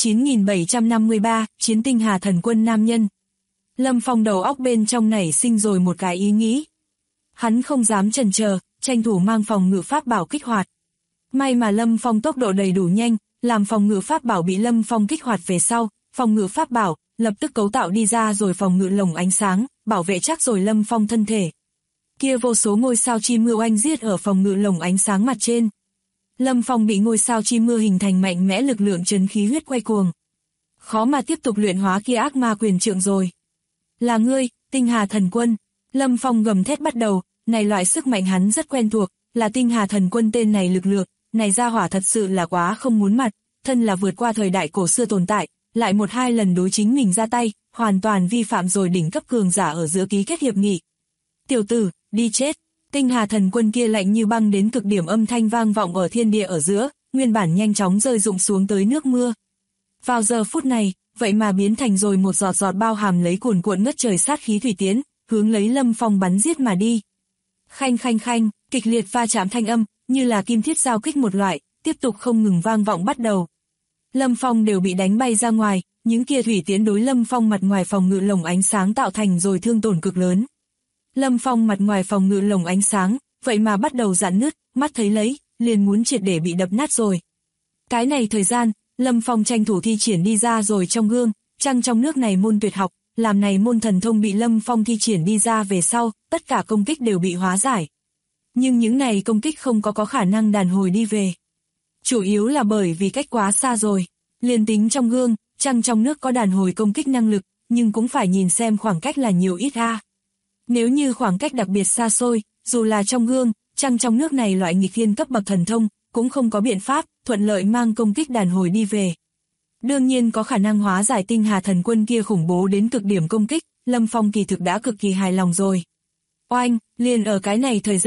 B: 9753, Chiến tinh hà thần quân nam nhân. Lâm Phong đầu óc bên trong nảy sinh rồi một cái ý nghĩ. Hắn không dám chần chờ, tranh thủ mang phòng ngự pháp bảo kích hoạt. May mà Lâm Phong tốc độ đầy đủ nhanh, làm phòng ngự pháp bảo bị Lâm Phong kích hoạt về sau, phòng ngự pháp bảo lập tức cấu tạo đi ra rồi phòng ngự lồng ánh sáng, bảo vệ chắc rồi Lâm Phong thân thể. Kia vô số ngôi sao chi mưa oanh giết ở phòng ngự lồng ánh sáng mặt trên. Lâm Phong bị ngôi sao chi mưa hình thành mạnh mẽ lực lượng trấn khí huyết quay cuồng. Khó mà tiếp tục luyện hóa kia ác ma quyền trượng rồi. Là ngươi, tinh hà thần quân. Lâm Phong gầm thét bắt đầu, này loại sức mạnh hắn rất quen thuộc, là tinh hà thần quân tên này lực lượng, này ra hỏa thật sự là quá không muốn mặt, thân là vượt qua thời đại cổ xưa tồn tại, lại một hai lần đối chính mình ra tay, hoàn toàn vi phạm rồi đỉnh cấp cường giả ở giữa ký kết hiệp nghị. Tiểu tử, đi chết. Tinh hà thần quân kia lạnh như băng đến cực điểm âm thanh vang vọng ở thiên địa ở giữa, nguyên bản nhanh chóng rơi rụng xuống tới nước mưa. Vào giờ phút này, vậy mà biến thành rồi một giọt giọt bao hàm lấy cuồn cuộn ngất trời sát khí thủy tiến, hướng lấy Lâm Phong bắn giết mà đi. Khanh khanh khanh, kịch liệt va chạm thanh âm, như là kim thiết giao kích một loại, tiếp tục không ngừng vang vọng bắt đầu. Lâm Phong đều bị đánh bay ra ngoài, những kia thủy tiến đối Lâm Phong mặt ngoài phòng ngự lồng ánh sáng tạo thành rồi thương tổn cực lớn. Lâm Phong mặt ngoài phòng ngự lồng ánh sáng, vậy mà bắt đầu rạn nứt, mắt thấy lấy, liền muốn triệt để bị đập nát rồi. Cái này thời gian, Lâm Phong tranh thủ thi triển đi ra rồi trong gương, trăng trong nước này môn tuyệt học, làm này môn thần thông bị Lâm Phong thi triển đi ra về sau, tất cả công kích đều bị hóa giải. Nhưng những này công kích không có khả năng đàn hồi đi về. Chủ yếu là bởi vì cách quá xa rồi. Liền tính trong gương, trăng trong nước có đàn hồi công kích năng lực, nhưng cũng phải nhìn xem khoảng cách là nhiều ít a. Nếu như khoảng cách đặc biệt xa xôi, dù là trong gương, trăng trong nước này loại nghịch thiên cấp bậc thần thông, cũng không có biện pháp, thuận lợi mang công kích đàn hồi đi về. Đương nhiên có khả năng hóa giải tinh hà thần quân kia khủng bố đến cực điểm công kích, Lâm Phong kỳ thực đã cực kỳ hài lòng rồi. Oanh, liền ở cái này thời gian,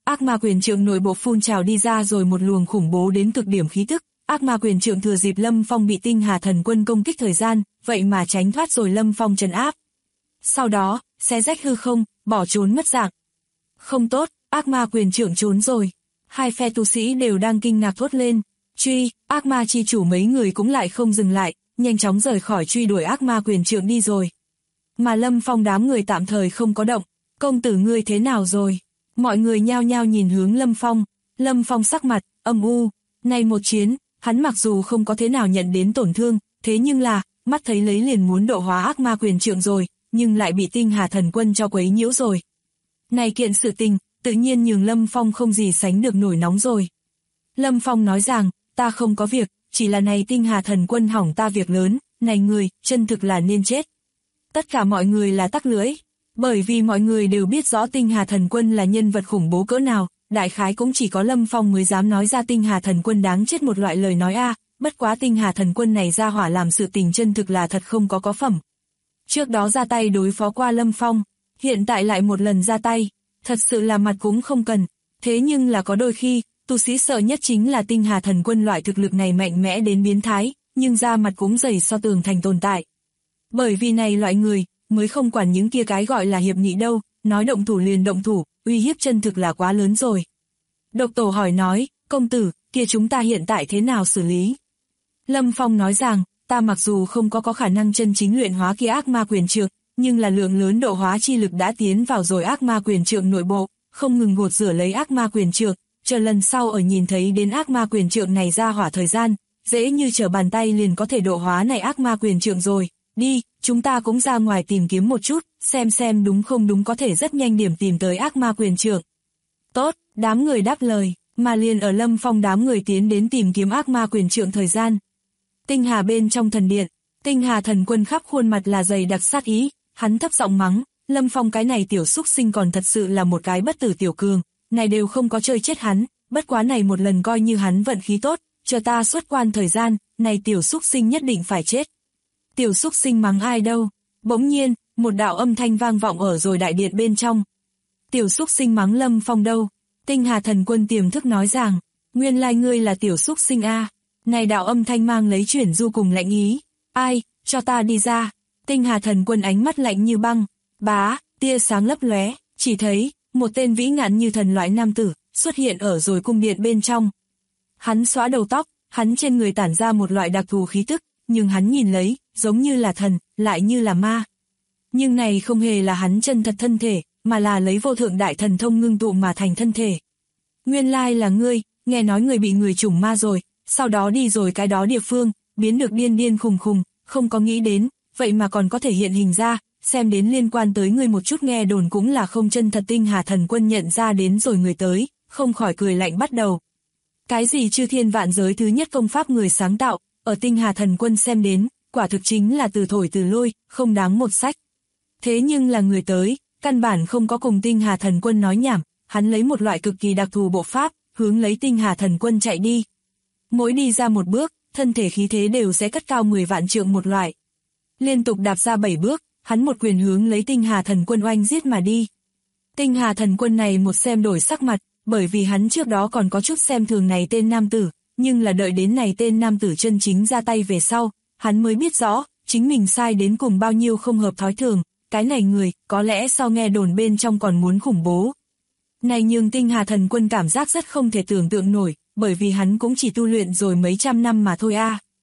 B: ác ma quyền trượng nội bộ phun trào đi ra rồi một luồng khủng bố đến cực điểm khí tức. Ác ma quyền trượng thừa dịp Lâm Phong bị tinh hà thần quân công kích thời gian, vậy mà tránh thoát rồi Lâm Phong trấn áp. Sau đó, xé rách hư không, bỏ trốn mất dạng. Không tốt, ác ma quyền trượng trốn rồi. Hai phe tu sĩ đều đang kinh ngạc thốt lên. Truy, ác ma chi chủ mấy người cũng lại không dừng lại, nhanh chóng rời khỏi truy đuổi ác ma quyền trượng đi rồi. Mà Lâm Phong đám người tạm thời không có động. Công tử ngươi thế nào rồi? Mọi người nhao nhao nhìn hướng Lâm Phong. Lâm Phong sắc mặt, âm u. Này một chiến, hắn mặc dù không có thế nào nhận đến tổn thương, thế nhưng là, mắt thấy lấy liền muốn độ hóa ác ma quyền trượng rồi, nhưng lại bị tinh hà thần quân cho quấy nhiễu rồi. Này kiện sự tình, tự nhiên nhường Lâm Phong không gì sánh được nổi nóng rồi. Lâm Phong nói rằng, ta không có việc, chỉ là này tinh hà thần quân hỏng ta việc lớn, này người, chân thực là nên chết. Tất cả mọi người là tắc lưỡi, bởi vì mọi người đều biết rõ tinh hà thần quân là nhân vật khủng bố cỡ nào, đại khái cũng chỉ có Lâm Phong mới dám nói ra tinh hà thần quân đáng chết một loại lời nói bất quá tinh hà thần quân này ra hỏa làm sự tình chân thực là thật không có phẩm. Trước đó ra tay đối phó qua Lâm Phong, hiện tại lại một lần ra tay, thật sự là mặt cũng không cần, thế nhưng là có đôi khi, tu sĩ sợ nhất chính là tinh hà thần quân loại thực lực này mạnh mẽ đến biến thái, nhưng ra mặt cũng dày so tường thành tồn tại. Bởi vì này loại người, mới không quản những kia cái gọi là hiệp nghị đâu, nói động thủ liền động thủ, uy hiếp chân thực là quá lớn rồi. Độc Tổ hỏi nói, công tử, kia chúng ta hiện tại thế nào xử lý? Lâm Phong nói rằng, ta mặc dù không có khả năng chân chính luyện hóa kia ác ma quyền trượng, nhưng là lượng lớn độ hóa chi lực đã tiến vào rồi ác ma quyền trượng nội bộ, không ngừng gột rửa lấy ác ma quyền trượng, chờ lần sau ở nhìn thấy đến ác ma quyền trượng này ra hỏa thời gian, dễ như trở bàn tay liền có thể độ hóa này ác ma quyền trượng rồi. Đi, chúng ta cũng ra ngoài tìm kiếm một chút, xem đúng không đúng có thể rất nhanh điểm tìm tới ác ma quyền trượng. Tốt, đám người đáp lời, mà liền ở Lâm Phong đám người tiến đến tìm kiếm ác ma quyền trượng thời gian. Tinh hà bên trong thần điện, tinh hà thần quân khắp khuôn mặt là dày đặc sát ý, hắn thấp giọng mắng, Lâm Phong cái này tiểu xúc sinh còn thật sự là một cái bất tử tiểu cường, này đều không có chơi chết hắn, bất quá này một lần coi như hắn vận khí tốt, chờ ta xuất quan thời gian, này tiểu xúc sinh nhất định phải chết. Tiểu xúc sinh mắng ai đâu? Bỗng nhiên, một đạo âm thanh vang vọng ở rồi đại điện bên trong. Tiểu xúc sinh mắng Lâm Phong đâu? Tinh hà thần quân tiềm thức nói rằng, nguyên lai ngươi là tiểu xúc sinh Này đạo âm thanh mang lấy chuyển du cùng lạnh ý. Ai, cho ta đi ra. Tinh hà thần quân ánh mắt lạnh như băng. Bá, tia sáng lấp lóe, chỉ thấy, một tên vĩ ngạn như thần loại nam tử, xuất hiện ở rồi cung điện bên trong. Hắn xóa đầu tóc, hắn trên người tản ra một loại đặc thù khí tức, nhưng hắn nhìn lấy, giống như là thần, lại như là ma. Nhưng này không hề là hắn chân thật thân thể, mà là lấy vô thượng đại thần thông ngưng tụ mà thành thân thể. Nguyên lai là ngươi, nghe nói người bị người chủng ma rồi, sau đó đi rồi cái đó địa phương, biến được điên điên khùng khùng, không có nghĩ đến, vậy mà còn có thể hiện hình ra, xem đến liên quan tới ngươi một chút nghe đồn cũng là không chân thật. Tinh hà thần quân nhận ra đến rồi người tới, không khỏi cười lạnh bắt đầu. Cái gì chư thiên vạn giới thứ nhất công pháp người sáng tạo, ở tinh hà thần quân xem đến, quả thực chính là từ thổi từ lôi, không đáng một sách. Thế nhưng là người tới, căn bản không có cùng tinh hà thần quân nói nhảm, hắn lấy một loại cực kỳ đặc thù bộ pháp, hướng lấy tinh hà thần quân chạy đi. Mỗi đi ra một bước, thân thể khí thế đều sẽ cất cao 10 vạn trượng một loại. Liên tục đạp ra 7 bước, hắn một quyền hướng lấy tinh hà thần quân oanh giết mà đi. Tinh hà thần quân này một xem đổi sắc mặt, bởi vì hắn trước đó còn có chút xem thường này tên nam tử, nhưng là đợi đến này tên nam tử chân chính ra tay về sau, hắn mới biết rõ, chính mình sai đến cùng bao nhiêu không hợp thói thường, cái này người, có lẽ sau nghe đồn bên trong còn muốn khủng bố. Này nhưng tinh hà thần quân cảm giác rất không thể tưởng tượng nổi, bởi vì hắn cũng chỉ tu luyện rồi mấy trăm năm mà thôi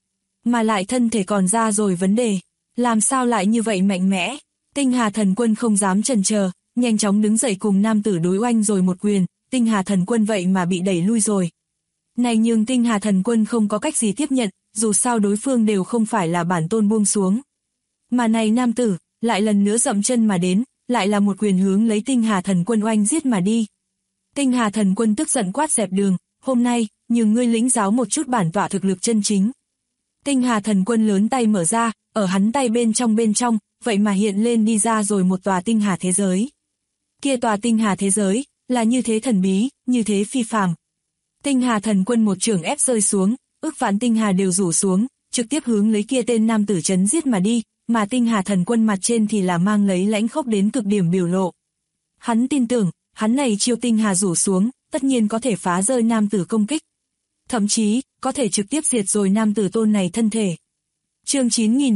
B: Mà lại thân thể còn ra rồi vấn đề, làm sao lại như vậy mạnh mẽ. Tinh hà thần quân không dám chần chờ, nhanh chóng đứng dậy cùng nam tử đối oanh rồi một quyền, tinh hà thần quân vậy mà bị đẩy lui rồi. Này nhưng tinh hà thần quân không có cách gì tiếp nhận, dù sao đối phương đều không phải là bản tôn buông xuống. Mà này nam tử, lại lần nữa dậm chân mà đến, lại là một quyền hướng lấy tinh hà thần quân oanh giết mà đi. Tinh hà thần quân tức giận quát dẹp đường, hôm nay, nhưng ngươi lĩnh giáo một chút bản tọa thực lực chân chính. Tinh hà thần quân lớn tay mở ra, ở hắn tay bên trong, vậy mà hiện lên đi ra rồi một tòa tinh hà thế giới. Kia tòa tinh hà thế giới, là như thế thần bí, như thế phi phàm. Tinh hà thần quân một chưởng ép rơi xuống, ức vạn tinh hà đều rủ xuống, trực tiếp hướng lấy kia tên nam tử chấn giết mà đi, mà tinh hà thần quân mặt trên thì là mang lấy lãnh khốc đến cực điểm biểu lộ. Hắn tin tưởng, hắn này chiêu tinh hà rủ xuống, tất nhiên có thể phá rơi nam tử công kích. Thậm chí, có thể trực tiếp diệt rồi nam tử tôn này thân thể. Chương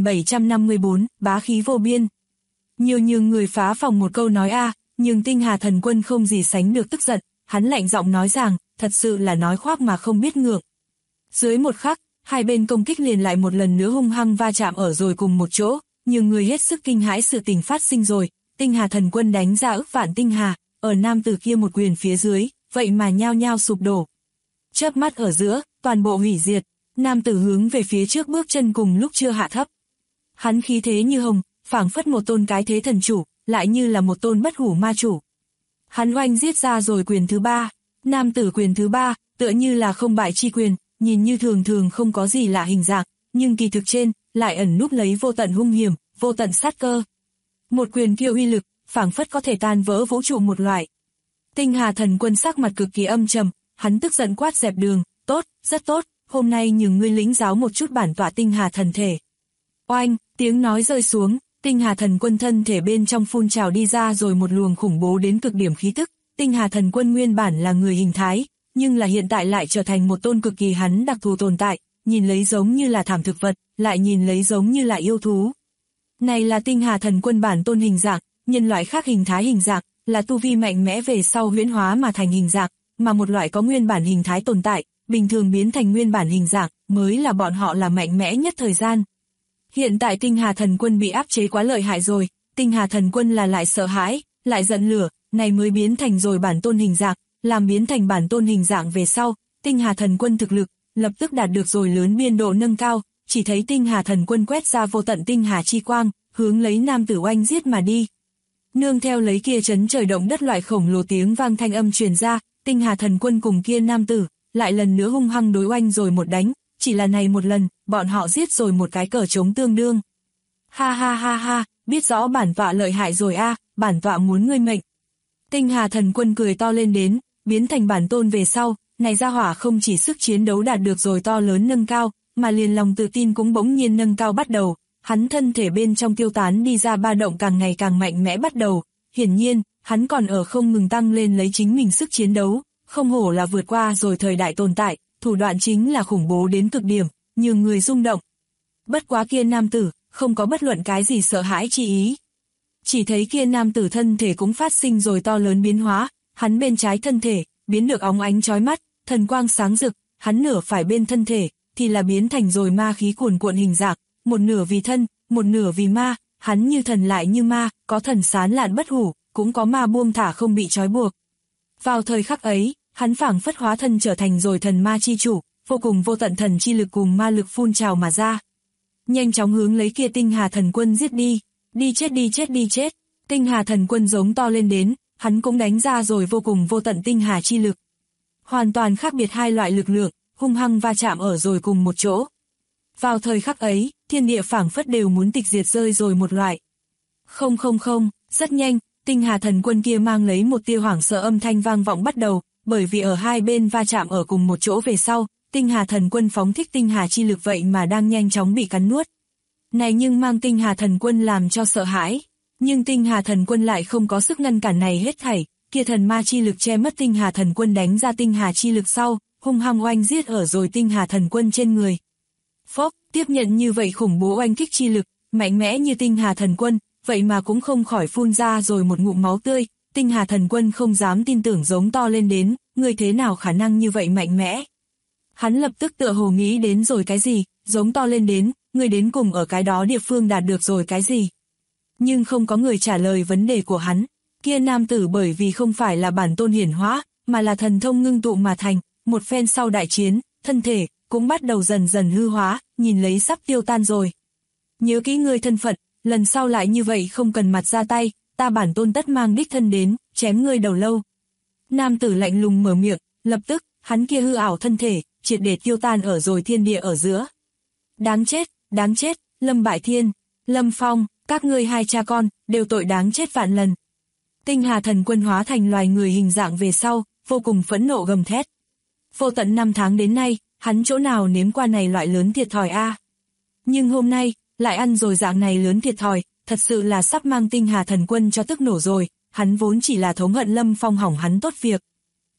B: 9754, bá khí vô biên. Nhiều người phá phòng một câu nói nhưng Tinh Hà Thần Quân không gì sánh được tức giận, hắn lạnh giọng nói rằng, thật sự là nói khoác mà không biết ngượng. Dưới một khắc, hai bên công kích liền lại một lần nữa hung hăng va chạm ở rồi cùng một chỗ, nhiều người hết sức kinh hãi sự tình phát sinh rồi, Tinh Hà Thần Quân đánh ra ức vạn tinh hà, ở nam tử kia một quyền phía dưới, vậy mà nhao nhao sụp đổ. Chớp mắt ở giữa, toàn bộ hủy diệt, nam tử hướng về phía trước bước chân cùng lúc chưa hạ thấp. Hắn khí thế như hồng, phảng phất một tôn cái thế thần chủ, lại như là một tôn bất hủ ma chủ. Hắn oanh giết ra rồi quyền thứ ba, nam tử quyền thứ ba, tựa như là không bại chi quyền, nhìn như thường không có gì lạ hình dạng, nhưng kỳ thực trên, lại ẩn núp lấy vô tận hung hiểm, vô tận sát cơ. Một quyền kia uy lực, phảng phất có thể tan vỡ vũ trụ một loại. Tinh Hà Thần Quân sắc mặt cực kỳ âm trầm, hắn tức giận quát dẹp đường, tốt, rất tốt, hôm nay nhường ngươi lĩnh giáo một chút bản tọa Tinh Hà Thần Thể. Oanh, tiếng nói rơi xuống, Tinh Hà Thần Quân thân thể bên trong phun trào đi ra rồi một luồng khủng bố đến cực điểm khí tức. Tinh Hà Thần Quân nguyên bản là người hình thái, nhưng là hiện tại lại trở thành một tôn cực kỳ hắn đặc thù tồn tại, nhìn lấy giống như là thảm thực vật, lại nhìn lấy giống như là yêu thú. Này là Tinh Hà Thần Quân bản tôn hình dạng, nhân loại khác hình thái hình dạng, là tu vi mạnh mẽ về sau huyễn hóa mà thành hình dạng, mà một loại có nguyên bản hình thái tồn tại, bình thường biến thành nguyên bản hình dạng, mới là bọn họ là mạnh mẽ nhất thời gian. Hiện tại Tinh Hà Thần Quân bị áp chế quá lợi hại rồi, Tinh Hà Thần Quân là lại sợ hãi, lại giận lửa, này mới biến thành rồi bản tôn hình dạng, làm biến thành bản tôn hình dạng về sau, Tinh Hà Thần Quân thực lực, lập tức đạt được rồi lớn biên độ nâng cao, chỉ thấy Tinh Hà Thần Quân quét ra vô tận tinh hà chi quang, hướng lấy nam tử oanh giết mà đi. Nương theo lấy kia chấn trời động đất loại khổng lồ tiếng vang thanh âm truyền ra, Tinh Hà Thần Quân cùng kia nam tử, lại lần nữa hung hăng đối oanh rồi một đánh, chỉ là này một lần, bọn họ giết rồi một cái cờ trống tương đương. Ha ha ha ha, biết rõ bản tọa lợi hại rồi bản tọa muốn ngươi mệnh. Tinh Hà Thần Quân cười to lên đến, biến thành bản tôn về sau, này gia hỏa không chỉ sức chiến đấu đạt được rồi to lớn nâng cao, mà liền lòng tự tin cũng bỗng nhiên nâng cao bắt đầu, hắn thân thể bên trong tiêu tán đi ra ba động càng ngày càng mạnh mẽ bắt đầu, hiển nhiên, hắn còn ở không ngừng tăng lên lấy chính mình sức chiến đấu, không hổ là vượt qua rồi thời đại tồn tại, thủ đoạn chính là khủng bố đến cực điểm, nhiều người rung động. Bất quá kia nam tử, không có bất luận cái gì sợ hãi chi ý. Chỉ thấy kia nam tử thân thể cũng phát sinh rồi to lớn biến hóa, hắn bên trái thân thể, biến được óng ánh chói mắt, thần quang sáng rực, hắn nửa phải bên thân thể, thì là biến thành rồi ma khí cuồn cuộn hình dạng, một nửa vì thân, một nửa vì ma, hắn như thần lại như ma, có thần sán lạn bất hủ, cũng có ma buông thả không bị trói buộc. Vào thời khắc ấy, hắn phảng phất hóa thân trở thành rồi thần ma chi chủ, vô cùng vô tận thần chi lực cùng ma lực phun trào mà ra. Nhanh chóng hướng lấy kia Tinh Hà Thần Quân giết đi, đi chết đi chết đi chết. Tinh Hà Thần Quân giống to lên đến, hắn cũng đánh ra rồi vô cùng vô tận tinh hà chi lực. Hoàn toàn khác biệt hai loại lực lượng, hung hăng va chạm ở rồi cùng một chỗ. Vào thời khắc ấy, thiên địa phảng phất đều muốn tịch diệt rơi rồi một loại. Không, rất nhanh, Tinh Hà Thần Quân kia mang lấy một tia hoảng sợ âm thanh vang vọng bắt đầu, bởi vì ở hai bên va chạm ở cùng một chỗ về sau, Tinh Hà Thần Quân phóng thích tinh hà chi lực vậy mà đang nhanh chóng bị cắn nuốt. Này nhưng mang Tinh Hà Thần Quân làm cho sợ hãi, nhưng Tinh Hà Thần Quân lại không có sức ngăn cản này hết thảy, kia thần ma chi lực che mất Tinh Hà Thần Quân đánh ra tinh hà chi lực sau, hung hăng oanh giết ở rồi Tinh Hà Thần Quân trên người. Phốc, tiếp nhận như vậy khủng bố oanh kích chi lực, mạnh mẽ như Tinh Hà Thần Quân, vậy mà cũng không khỏi phun ra rồi một ngụm máu tươi, Tinh Hà Thần Quân không dám tin tưởng giống to lên đến, người thế nào khả năng như vậy mạnh mẽ. Hắn lập tức tựa hồ nghĩ đến rồi cái gì, giống to lên đến, người đến cùng ở cái đó địa phương đạt được rồi cái gì. Nhưng không có người trả lời vấn đề của hắn, kia nam tử bởi vì không phải là bản tôn hiển hóa, mà là thần thông ngưng tụ mà thành, một phen sau đại chiến, thân thể, cũng bắt đầu dần dần hư hóa, nhìn lấy sắp tiêu tan rồi. Nhớ kỹ ngươi thân phận, lần sau lại như vậy không cần mặt ra tay, ta bản tôn tất mang đích thân đến, chém ngươi đầu lâu. Nam tử lạnh lùng mở miệng, lập tức, hắn kia hư ảo thân thể, triệt để tiêu tan ở rồi thiên địa ở giữa. Đáng chết, Lâm Bại Thiên, Lâm Phong, các ngươi hai cha con, đều tội đáng chết vạn lần. Tinh Hà Thần Quân hóa thành loài người hình dạng về sau, vô cùng phẫn nộ gầm thét. Vô tận 5 tháng đến nay, hắn chỗ nào nếm qua này loại lớn thiệt thòi Nhưng hôm nay, lại ăn rồi dạng này lớn thiệt thòi, thật sự là sắp mang Tinh Hà Thần Quân cho tức nổ rồi, hắn vốn chỉ là thống hận Lâm Phong hỏng hắn tốt việc.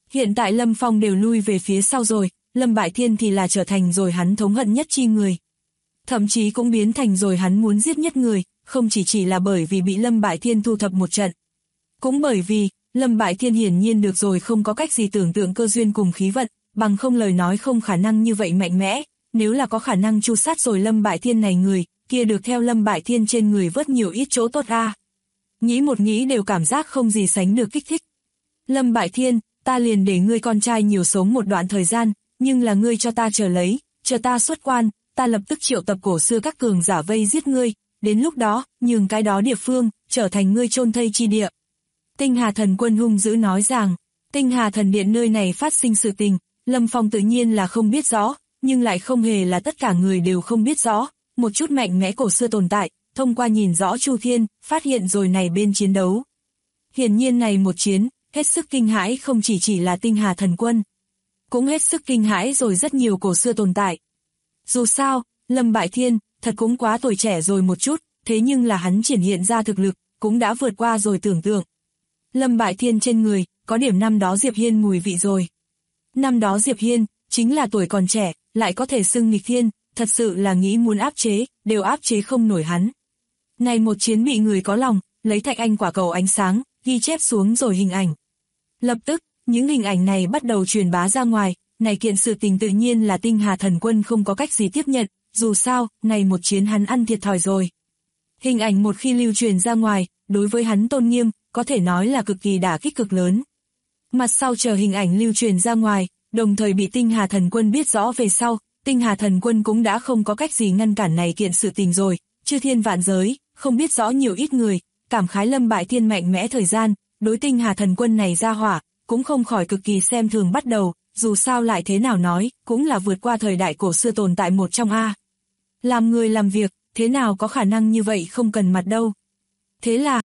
B: Hiện tại Lâm Phong đều lui về phía sau rồi, Lâm Bại Thiên thì là trở thành rồi hắn thống hận nhất chi người. Thậm chí cũng biến thành rồi hắn muốn giết nhất người, không chỉ là bởi vì bị Lâm Bại Thiên thu thập một trận. Cũng bởi vì, Lâm Bại Thiên hiển nhiên được rồi không có cách gì tưởng tượng cơ duyên cùng khí vận, bằng không lời nói không khả năng như vậy mạnh mẽ, nếu là có khả năng tru sát rồi Lâm Bại Thiên này người, kia được theo Lâm Bại Thiên trên người vớt nhiều ít chỗ tốt a. Nghĩ một nghĩ đều cảm giác không gì sánh được kích thích. Lâm Bại Thiên, ta liền để ngươi con trai nhiều sống một đoạn thời gian, nhưng là ngươi cho ta chờ lấy, chờ ta xuất quan, ta lập tức triệu tập cổ xưa các cường giả vây giết ngươi, đến lúc đó, nhường cái đó địa phương, trở thành ngươi chôn thây chi địa. Tinh Hà Thần Quân hung dữ nói rằng, Tinh Hà Thần Điện nơi này phát sinh sự tình, Lâm Phong tự nhiên là không biết rõ, nhưng lại không hề là tất cả người đều không biết rõ, một chút mạnh mẽ cổ xưa tồn tại, thông qua nhìn rõ Chu Thiên, phát hiện rồi này bên chiến đấu. Hiển nhiên này một chiến, hết sức kinh hãi không chỉ là Tinh Hà Thần Quân, cũng hết sức kinh hãi rồi rất nhiều cổ xưa tồn tại. Dù sao, Lâm Bại Thiên, thật cũng quá tuổi trẻ rồi một chút, thế nhưng là hắn triển hiện ra thực lực, cũng đã vượt qua rồi tưởng tượng. Lâm Bại Thiên trên người, có điểm năm đó Diệp Hiên mùi vị rồi. Năm đó Diệp Hiên, chính là tuổi còn trẻ, lại có thể xưng nghịch thiên, thật sự là nghĩ muốn áp chế, đều áp chế không nổi hắn. Này một chiến bị người có lòng, lấy thạch anh quả cầu ánh sáng, ghi chép xuống rồi hình ảnh. Lập tức, những hình ảnh này bắt đầu truyền bá ra ngoài, này kiện sự tình tự nhiên là Tinh Hà Thần Quân không có cách gì tiếp nhận, dù sao, này một chiến hắn ăn thiệt thòi rồi. Hình ảnh một khi lưu truyền ra ngoài, đối với hắn tôn nghiêm, có thể nói là cực kỳ đả kích cực lớn. Mặt sau chờ hình ảnh lưu truyền ra ngoài, đồng thời bị Tinh Hà Thần Quân biết rõ về sau, Tinh Hà Thần Quân cũng đã không có cách gì ngăn cản này kiện sự tình rồi, chư thiên vạn giới, không biết rõ nhiều ít người, cảm khái Lâm Bại Thiên mạnh mẽ thời gian, đối Tinh Hà Thần Quân này ra hỏa, cũng không khỏi cực kỳ xem thường bắt đầu, dù sao lại thế nào nói, cũng là vượt qua thời đại cổ xưa tồn tại một trong A. Làm người làm việc, thế nào có khả năng như vậy không cần mặt đâu. Thế là...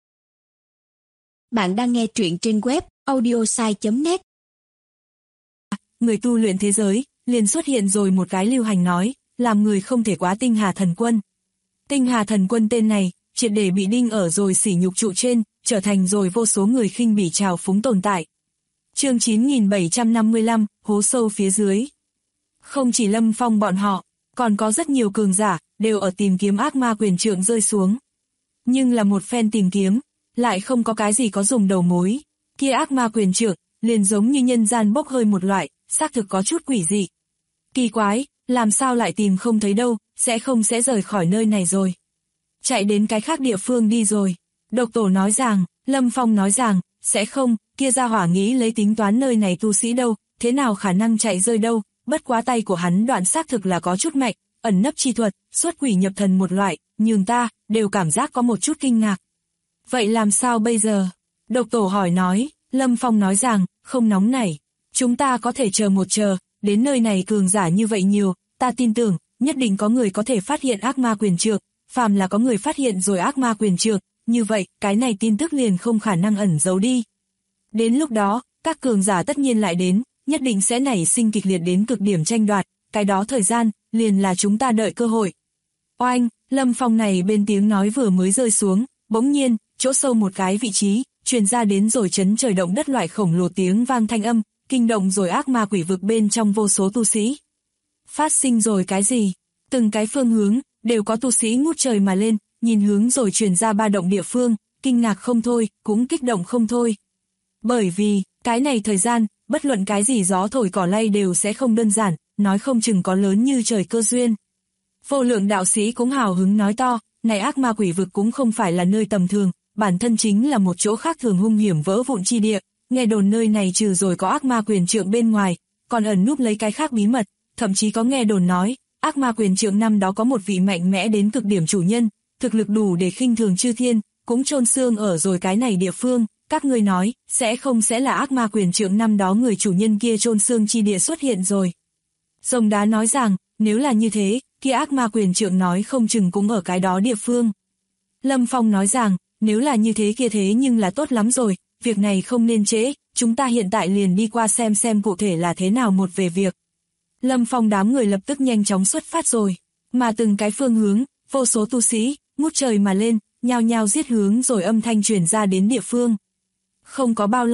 C: Bạn đang nghe truyện trên web audiosai.net.
B: Người tu luyện thế giới, liền xuất hiện rồi một cái lưu hành nói, làm người không thể quá Tinh Hà Thần Quân. Tinh Hà Thần Quân tên này, triệt để bị đinh ở rồi sỉ nhục trụ trên, trở thành rồi vô số người khinh bỉ trào phúng tồn tại. Chương 9755, hố sâu phía dưới. Không chỉ Lâm Phong bọn họ, còn có rất nhiều cường giả, đều ở tìm kiếm ác ma quyền trượng rơi xuống. Nhưng là một phen tìm kiếm, lại không có cái gì có dùng đầu mối. Kia ác ma quyền trượng, liền giống như nhân gian bốc hơi một loại, xác thực có chút quỷ dị. Kỳ quái, làm sao lại tìm không thấy đâu, sẽ rời khỏi nơi này rồi. Chạy đến cái khác địa phương đi rồi. Độc Tổ nói rằng, Lâm Phong nói rằng, sẽ không, kia ra hỏa nghĩ lấy tính toán nơi này tu sĩ đâu, thế nào khả năng chạy rơi đâu, bất quá tay của hắn đoạn xác thực là có chút mạnh, ẩn nấp chi thuật, xuất quỷ nhập thần một loại, nhưng ta, đều cảm giác có một chút kinh ngạc. Vậy làm sao bây giờ? Độc Tổ hỏi nói, Lâm Phong nói rằng, không nóng nảy, chúng ta có thể chờ một chờ, đến nơi này cường giả như vậy nhiều, ta tin tưởng, nhất định có người có thể phát hiện ác ma quyền trượng, phàm là có người phát hiện rồi ác ma quyền trượng, như vậy, cái này tin tức liền không khả năng ẩn giấu đi. Đến lúc đó, các cường giả tất nhiên lại đến, nhất định sẽ nảy sinh kịch liệt đến cực điểm tranh đoạt, cái đó thời gian, liền là chúng ta đợi cơ hội. Oanh, Lâm Phong này bên tiếng nói vừa mới rơi xuống, bỗng nhiên, chỗ sâu một cái vị trí, truyền ra đến rồi chấn trời động đất loại khổng lồ tiếng vang thanh âm, kinh động rồi ác ma quỷ vực bên trong vô số tu sĩ. Phát sinh rồi cái gì? Từng cái phương hướng, đều có tu sĩ ngút trời mà lên, nhìn hướng rồi truyền ra ba động địa phương, kinh ngạc không thôi, cũng kích động không thôi. Bởi vì, cái này thời gian, bất luận cái gì gió thổi cỏ lay đều sẽ không đơn giản, nói không chừng có lớn như trời cơ duyên. Vô lượng đạo sĩ cũng hào hứng nói to, này ác ma quỷ vực cũng không phải là nơi tầm thường, bản thân chính là một chỗ khác thường hung hiểm vỡ vụn chi địa, nghe đồn nơi này trừ rồi có ác ma quyền trượng bên ngoài, còn ẩn núp lấy cái khác bí mật, thậm chí có nghe đồn nói, ác ma quyền trượng năm đó có một vị mạnh mẽ đến cực điểm chủ nhân, thực lực đủ để khinh thường chư thiên, cũng chôn xương ở rồi cái này địa phương, các ngươi nói, sẽ là ác ma quyền trượng năm đó người chủ nhân kia chôn xương chi địa xuất hiện rồi. Rồng đá nói rằng, nếu là như thế, kia ác ma quyền trượng nói không chừng cũng ở cái đó địa phương. Lâm Phong nói rằng, nếu là như thế kia thế nhưng là tốt lắm rồi, việc này không nên trễ, chúng ta hiện tại liền đi qua xem cụ thể là thế nào một về việc. Lâm Phong đám người lập tức nhanh chóng xuất phát rồi, mà từng cái phương hướng, vô số tu sĩ, ngút trời mà lên, nhao nhao giết hướng rồi âm thanh truyền ra đến địa phương. Không có bao lâu,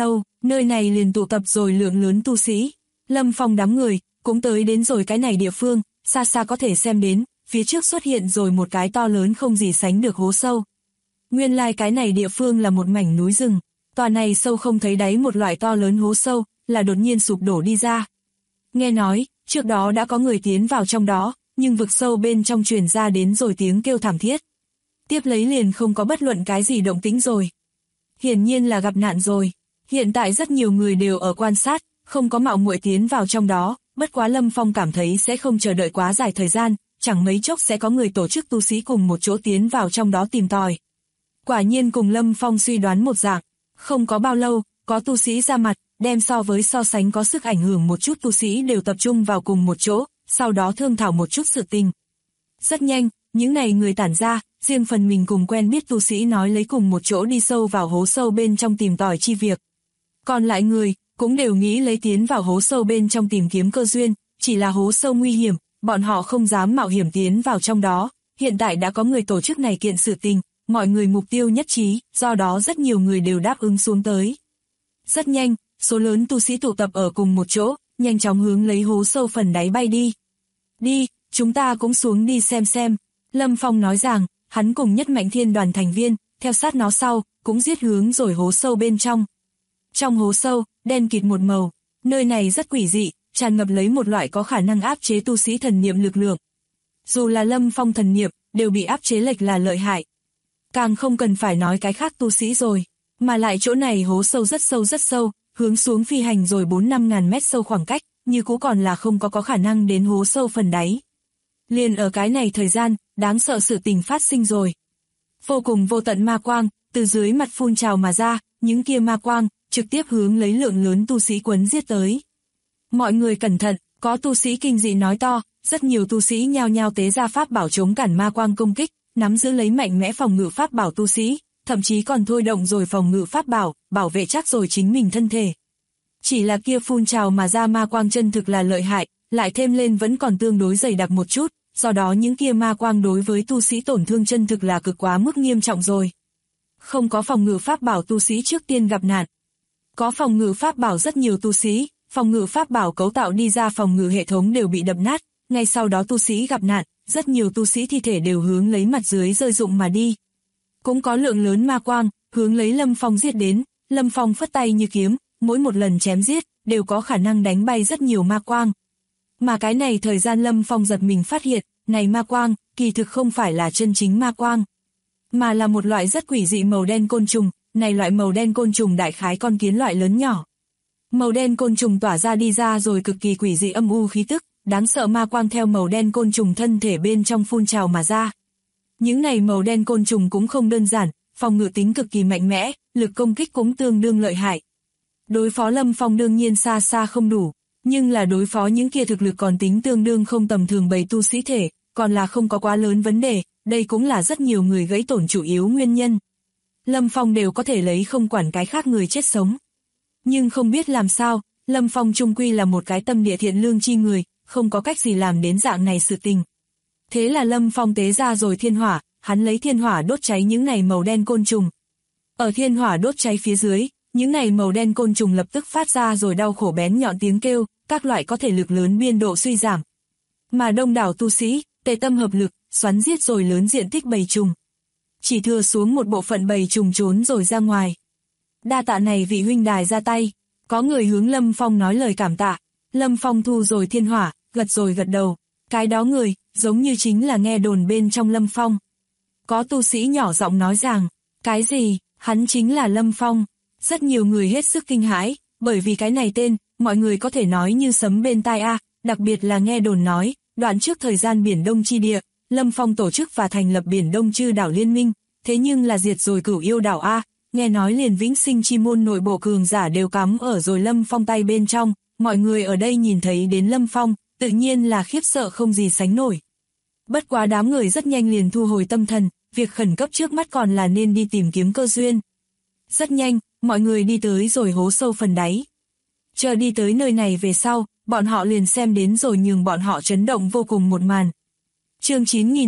B: Nơi này liền tụ tập rồi lượng lớn tu sĩ. Lâm Phong đám người cũng tới đến rồi cái này địa phương, xa xa có thể xem đến, phía trước xuất hiện rồi một cái to lớn không gì sánh được hố sâu. Nguyên lai cái này địa phương là một mảnh núi rừng, tòa này sâu không thấy đáy một loại to lớn hố sâu, là đột nhiên sụp đổ đi ra. Nghe nói, trước đó đã có người tiến vào trong đó, nhưng vực sâu bên trong truyền ra đến rồi tiếng kêu thảm thiết. Tiếp lấy liền không có bất luận cái gì động tĩnh rồi. Hiển nhiên là gặp nạn rồi. Hiện tại rất nhiều người đều ở quan sát, không có mạo muội tiến vào trong đó, bất quá Lâm Phong cảm thấy sẽ không chờ đợi quá dài thời gian, chẳng mấy chốc sẽ có người tổ chức tu sĩ cùng một chỗ tiến vào trong đó tìm tòi. Quả nhiên cùng Lâm Phong suy đoán một dạng, không có bao lâu, có tu sĩ ra mặt, đem so sánh có sức ảnh hưởng một chút tu sĩ đều tập trung vào cùng một chỗ, sau đó thương thảo một chút sự tình. Rất nhanh, những này người tản ra, riêng phần mình cùng quen biết tu sĩ nói lấy cùng một chỗ đi sâu vào hố sâu bên trong tìm tòi chi việc. Còn lại người, cũng đều nghĩ lấy tiến vào hố sâu bên trong tìm kiếm cơ duyên, chỉ là hố sâu nguy hiểm, bọn họ không dám mạo hiểm tiến vào trong đó. Hiện tại đã có người tổ chức này kiện sự tình, mọi người mục tiêu nhất trí, do đó rất nhiều người đều đáp ứng xuống tới. Rất nhanh, số lớn tu sĩ tụ tập ở cùng một chỗ, nhanh chóng hướng lấy hố sâu phần đáy bay đi. Đi, chúng ta cũng xuống đi xem. Lâm Phong nói rằng, hắn cùng Nhất Mạnh Thiên đoàn thành viên, theo sát nó sau, cũng giết hướng rồi hố sâu bên trong. Trong hố sâu, đen kịt một màu, nơi này rất quỷ dị, tràn ngập lấy một loại có khả năng áp chế tu sĩ thần niệm lực lượng. Dù là Lâm Phong thần niệm, đều bị áp chế lệch là lợi hại. Càng không cần phải nói cái khác tu sĩ rồi, mà lại chỗ này hố sâu rất sâu, hướng xuống phi hành rồi 4-5 ngàn mét sâu khoảng cách, như cũ còn là không có khả năng đến hố sâu phần đáy. Liền ở cái này thời gian, đáng sợ sự tình phát sinh rồi. Vô cùng vô tận ma quang, từ dưới mặt phun trào mà ra, những kia ma quang, trực tiếp hướng lấy lượng lớn tu sĩ quấn giết tới. Mọi người cẩn thận, có tu sĩ kinh dị nói to, rất nhiều tu sĩ nhao nhao tế ra pháp bảo chống cản ma quang công kích, nắm giữ lấy mạnh mẽ phòng ngự pháp bảo tu sĩ, thậm chí còn thôi động rồi phòng ngự pháp bảo, bảo vệ chắc rồi chính mình thân thể. Chỉ là kia phun trào mà ra ma quang chân thực là lợi hại, lại thêm lên vẫn còn tương đối dày đặc một chút, do đó những kia ma quang đối với tu sĩ tổn thương chân thực là cực quá mức nghiêm trọng rồi. Không có phòng ngự pháp bảo tu sĩ trước tiên gặp nạn. Có phòng ngự pháp bảo rất nhiều tu sĩ, phòng ngự pháp bảo cấu tạo đi ra phòng ngự hệ thống đều bị đập nát, ngay sau đó tu sĩ gặp nạn, rất nhiều tu sĩ thi thể đều hướng lấy mặt dưới rơi rụng mà đi. Cũng có lượng lớn ma quang, hướng lấy Lâm Phong giết đến, Lâm Phong phất tay như kiếm, mỗi một lần chém giết, đều có khả năng đánh bay rất nhiều ma quang. Mà cái này thời gian Lâm Phong giật mình phát hiện, này ma quang, kỳ thực không phải là chân chính ma quang, mà là một loại rất quỷ dị màu đen côn trùng, này loại màu đen côn trùng đại khái con kiến loại lớn nhỏ. Màu đen côn trùng tỏa ra đi ra rồi cực kỳ quỷ dị âm u khí tức, đáng sợ ma quang theo màu đen côn trùng thân thể bên trong phun trào mà ra. Những này màu đen côn trùng cũng không đơn giản, phòng ngự tính cực kỳ mạnh mẽ, lực công kích cũng tương đương lợi hại. Đối phó Lâm Phong đương nhiên xa xa không đủ, nhưng là đối phó những kia thực lực còn tính tương đương không tầm thường bầy tu sĩ thể, còn là không có quá lớn vấn đề, đây cũng là rất nhiều người gãy tổn chủ yếu nguyên nhân. Lâm Phong đều có thể lấy không quản cái khác người chết sống. Nhưng không biết làm sao, Lâm Phong chung quy là một cái tâm địa thiện lương chi người, không có cách gì làm đến dạng này sự tình. Thế là Lâm Phong tế ra rồi thiên hỏa, hắn lấy thiên hỏa đốt cháy những này màu đen côn trùng. Ở thiên hỏa đốt cháy phía dưới, những này màu đen côn trùng lập tức phát ra rồi đau khổ bén nhọn tiếng kêu, các loại có thể lực lớn biên độ suy giảm. Mà đông đảo tu sĩ, tề tâm hợp lực, xoắn giết rồi lớn diện tích bầy trùng. Chỉ thừa xuống một bộ phận bầy trùng trốn rồi ra ngoài. Đa tạ này vị huynh đài ra tay, có người hướng Lâm Phong nói lời cảm tạ. Lâm Phong thu rồi thiên hỏa, gật đầu. Cái đó người, giống như chính là nghe đồn bên trong Lâm Phong. Có tu sĩ nhỏ giọng nói rằng, cái gì, hắn chính là Lâm Phong. Rất nhiều người hết sức kinh hãi, bởi vì cái này tên, mọi người có thể nói như sấm bên tai a, đặc biệt là nghe đồn nói, đoạn trước thời gian Biển Đông chi địa, Lâm Phong tổ chức và thành lập Biển Đông chư đảo liên minh, thế nhưng là diệt rồi Cửu Yêu đảo a, nghe nói liền Vĩnh Sinh chi môn nội bộ cường giả đều cắm ở rồi Lâm Phong tay bên trong, mọi người ở đây nhìn thấy đến Lâm Phong, tự nhiên là khiếp sợ không gì sánh nổi. Bất quá đám người rất nhanh liền thu hồi tâm thần, việc khẩn cấp trước mắt còn là nên đi tìm kiếm cơ duyên. Rất nhanh, mọi người đi tới rồi hố sâu phần đáy. Chờ đi tới nơi này về sau, bọn họ liền xem đến rồi nhường bọn họ chấn động vô cùng một màn. Chương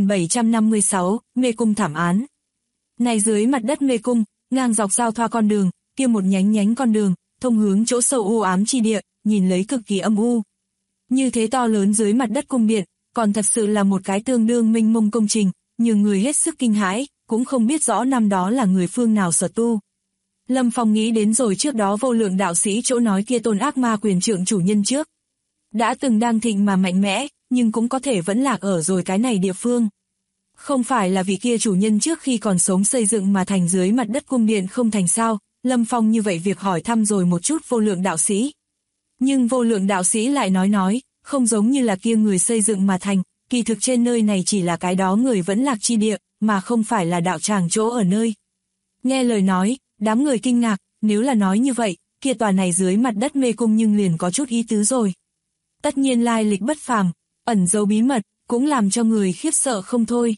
B: 9756, Mê Cung thảm án. Này dưới mặt đất mê cung, ngang dọc giao thoa con đường, kia một nhánh con đường, thông hướng chỗ sâu u ám chi địa, nhìn lấy cực kỳ âm u. Như thế to lớn dưới mặt đất cung điện, còn thật sự là một cái tương đương mênh mông công trình, nhưng người hết sức kinh hãi, cũng không biết rõ năm đó là người phương nào sở tu. Lâm Phong nghĩ đến rồi trước đó Vô Lượng đạo sĩ chỗ nói kia tôn ác ma quyền trượng chủ nhân trước. Đã từng đang thịnh mà mạnh mẽ, nhưng cũng có thể vẫn lạc ở rồi cái này địa phương. Không phải là vì kia chủ nhân trước khi còn sống xây dựng mà thành dưới mặt đất cung điện không thành sao, Lâm Phong như vậy việc hỏi thăm rồi một chút Vô Lượng đạo sĩ. Nhưng Vô Lượng đạo sĩ lại nói, không giống như là kia người xây dựng mà thành, kỳ thực trên nơi này chỉ là cái đó người vẫn lạc chi địa, mà không phải là đạo tràng chỗ ở nơi. Nghe lời nói, đám người kinh ngạc, nếu là nói như vậy, kia tòa này dưới mặt đất mê cung nhưng liền có chút ý tứ rồi. Tất nhiên lai lịch bất phàm, ẩn giấu bí mật, cũng làm cho người khiếp sợ không thôi.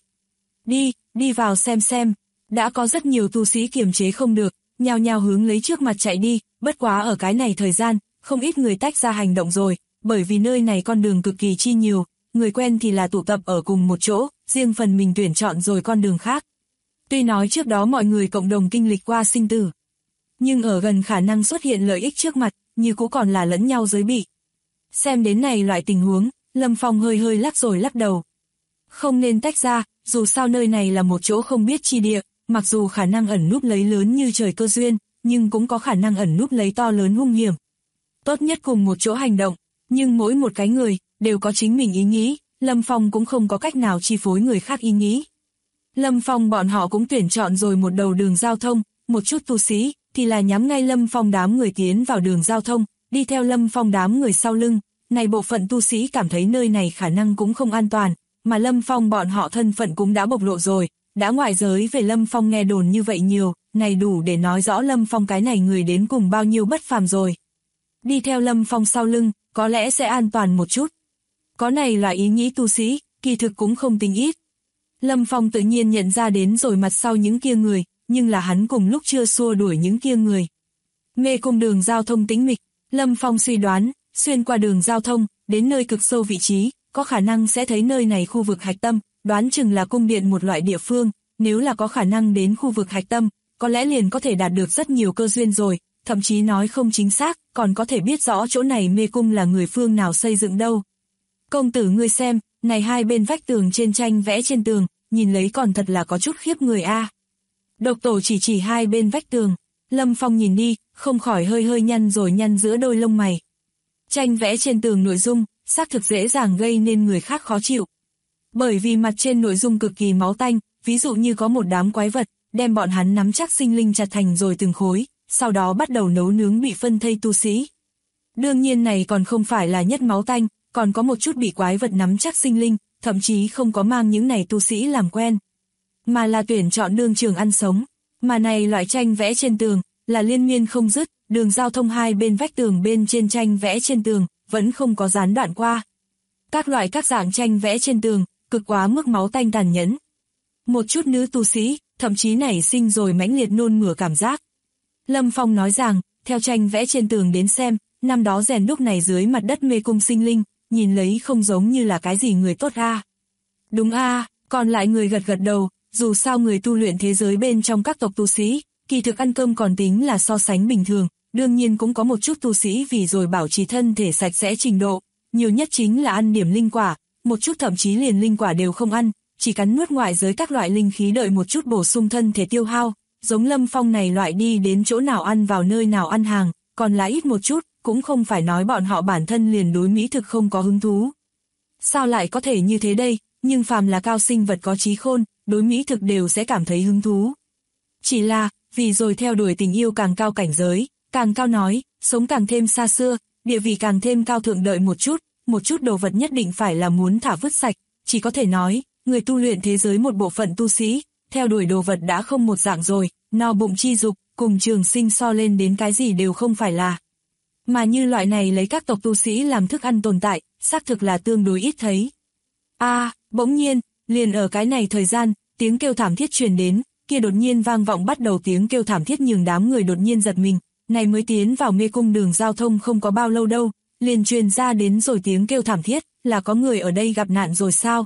B: Đi vào xem, đã có rất nhiều tu sĩ kiềm chế không được, nhao nhao hướng lấy trước mặt chạy đi, bất quá ở cái này thời gian, không ít người tách ra hành động rồi, bởi vì nơi này con đường cực kỳ chi nhiều, người quen thì là tụ tập ở cùng một chỗ, riêng phần mình tuyển chọn rồi con đường khác. Tuy nói trước đó mọi người cộng đồng kinh lịch qua sinh tử, nhưng ở gần khả năng xuất hiện lợi ích trước mặt, như cũng còn là lẫn nhau giới bị. Xem đến này loại tình huống, Lâm Phong hơi lắc rồi lắc đầu. Không nên tách ra, dù sao nơi này là một chỗ không biết chi địa, mặc dù khả năng ẩn núp lấy lớn như trời cơ duyên, nhưng cũng có khả năng ẩn núp lấy to lớn hung hiểm. Tốt nhất cùng một chỗ hành động, nhưng mỗi một cái người, đều có chính mình ý nghĩ, Lâm Phong cũng không có cách nào chi phối người khác ý nghĩ. Lâm Phong bọn họ cũng tuyển chọn rồi một đầu đường giao thông, một chút tu sĩ, thì là nhắm ngay Lâm Phong đám người tiến vào đường giao thông, đi theo Lâm Phong đám người sau lưng, này bộ phận tu sĩ cảm thấy nơi này khả năng cũng không an toàn, mà Lâm Phong bọn họ thân phận cũng đã bộc lộ rồi, đã ngoại giới về Lâm Phong nghe đồn như vậy nhiều, này đủ để nói rõ Lâm Phong cái này người đến cùng bao nhiêu bất phàm rồi. Đi theo Lâm Phong sau lưng, có lẽ sẽ an toàn một chút. Có này là ý nghĩ tu sĩ, kỳ thực cũng không tính ít. Lâm Phong tự nhiên nhận ra đến rồi mặt sau những kia người, nhưng là hắn cùng lúc chưa xua đuổi những kia người. Mê cung đường giao thông tĩnh mịch, Lâm Phong suy đoán, xuyên qua đường giao thông, đến nơi cực sâu vị trí, có khả năng sẽ thấy nơi này khu vực hạch tâm, đoán chừng là cung điện một loại địa phương, nếu là có khả năng đến khu vực hạch tâm, có lẽ liền có thể đạt được rất nhiều cơ duyên rồi, thậm chí nói không chính xác, còn có thể biết rõ chỗ này mê cung là người phương nào xây dựng đâu. Công tử ngươi xem, này hai bên vách tường trên tranh vẽ trên tường, nhìn lấy còn thật là có chút khiếp người a. Độc tổ chỉ hai bên vách tường, Lâm Phong nhìn đi, không khỏi hơi nhăn rồi nhăn giữa đôi lông mày. Tranh vẽ trên tường nội dung, xác thực dễ dàng gây nên người khác khó chịu. Bởi vì mặt trên nội dung cực kỳ máu tanh, ví dụ như có một đám quái vật, đem bọn hắn nắm chắc sinh linh chặt thành rồi từng khối, sau đó bắt đầu nấu nướng bị phân thây tu sĩ. Đương nhiên này còn không phải là nhất máu tanh, còn có một chút bị quái vật nắm chắc sinh linh, thậm chí không có mang những này tu sĩ làm quen, mà là tuyển chọn đương trường ăn sống. Mà này loại tranh vẽ trên tường, là liên miên không dứt, đường giao thông hai bên vách tường bên trên tranh vẽ trên tường, vẫn không có gián đoạn qua. Các loại các dạng tranh vẽ trên tường, cực quá mức máu tanh tàn nhẫn. Một chút nữ tu sĩ, thậm chí nảy sinh rồi mãnh liệt nôn mửa cảm giác. Lâm Phong nói rằng, theo tranh vẽ trên tường đến xem, năm đó rèn đúc này dưới mặt đất mê cung sinh linh, nhìn lấy không giống như là cái gì người tốt a. Đúng a, còn lại người gật đầu, dù sao người tu luyện thế giới bên trong các tộc tu sĩ, kỳ thực ăn cơm còn tính là so sánh bình thường, đương nhiên cũng có một chút tu sĩ vì rồi bảo trì thân thể sạch sẽ trình độ, nhiều nhất chính là ăn điểm linh quả, một chút thậm chí liền linh quả đều không ăn, chỉ cắn nuốt ngoại giới các loại linh khí đợi một chút bổ sung thân thể tiêu hao, giống Lâm Phong này loại đi đến chỗ nào ăn vào nơi nào ăn hàng, còn là ít một chút, cũng không phải nói bọn họ bản thân liền đối mỹ thực không có hứng thú. Sao lại có thể như thế đây, nhưng phàm là cao sinh vật có trí khôn, đối mỹ thực đều sẽ cảm thấy hứng thú. Chỉ là, vì rồi theo đuổi tình yêu càng cao cảnh giới, càng cao nói, sống càng thêm xa xưa, địa vị càng thêm cao thượng đợi một chút đồ vật nhất định phải là muốn thả vứt sạch, chỉ có thể nói, người tu luyện thế giới một bộ phận tu sĩ, theo đuổi đồ vật đã không một dạng rồi, no bụng chi dục, cùng trường sinh so lên đến cái gì đều không phải là. Mà như loại này lấy các tộc tu sĩ làm thức ăn tồn tại, xác thực là tương đối ít thấy. Bỗng nhiên, liền ở cái này thời gian, tiếng kêu thảm thiết truyền đến, kia đột nhiên vang vọng bắt đầu tiếng kêu thảm thiết nhường đám người đột nhiên giật mình, này mới tiến vào mê cung đường giao thông không có bao lâu đâu, liền truyền ra đến rồi tiếng kêu thảm thiết, là có người ở đây gặp nạn rồi sao?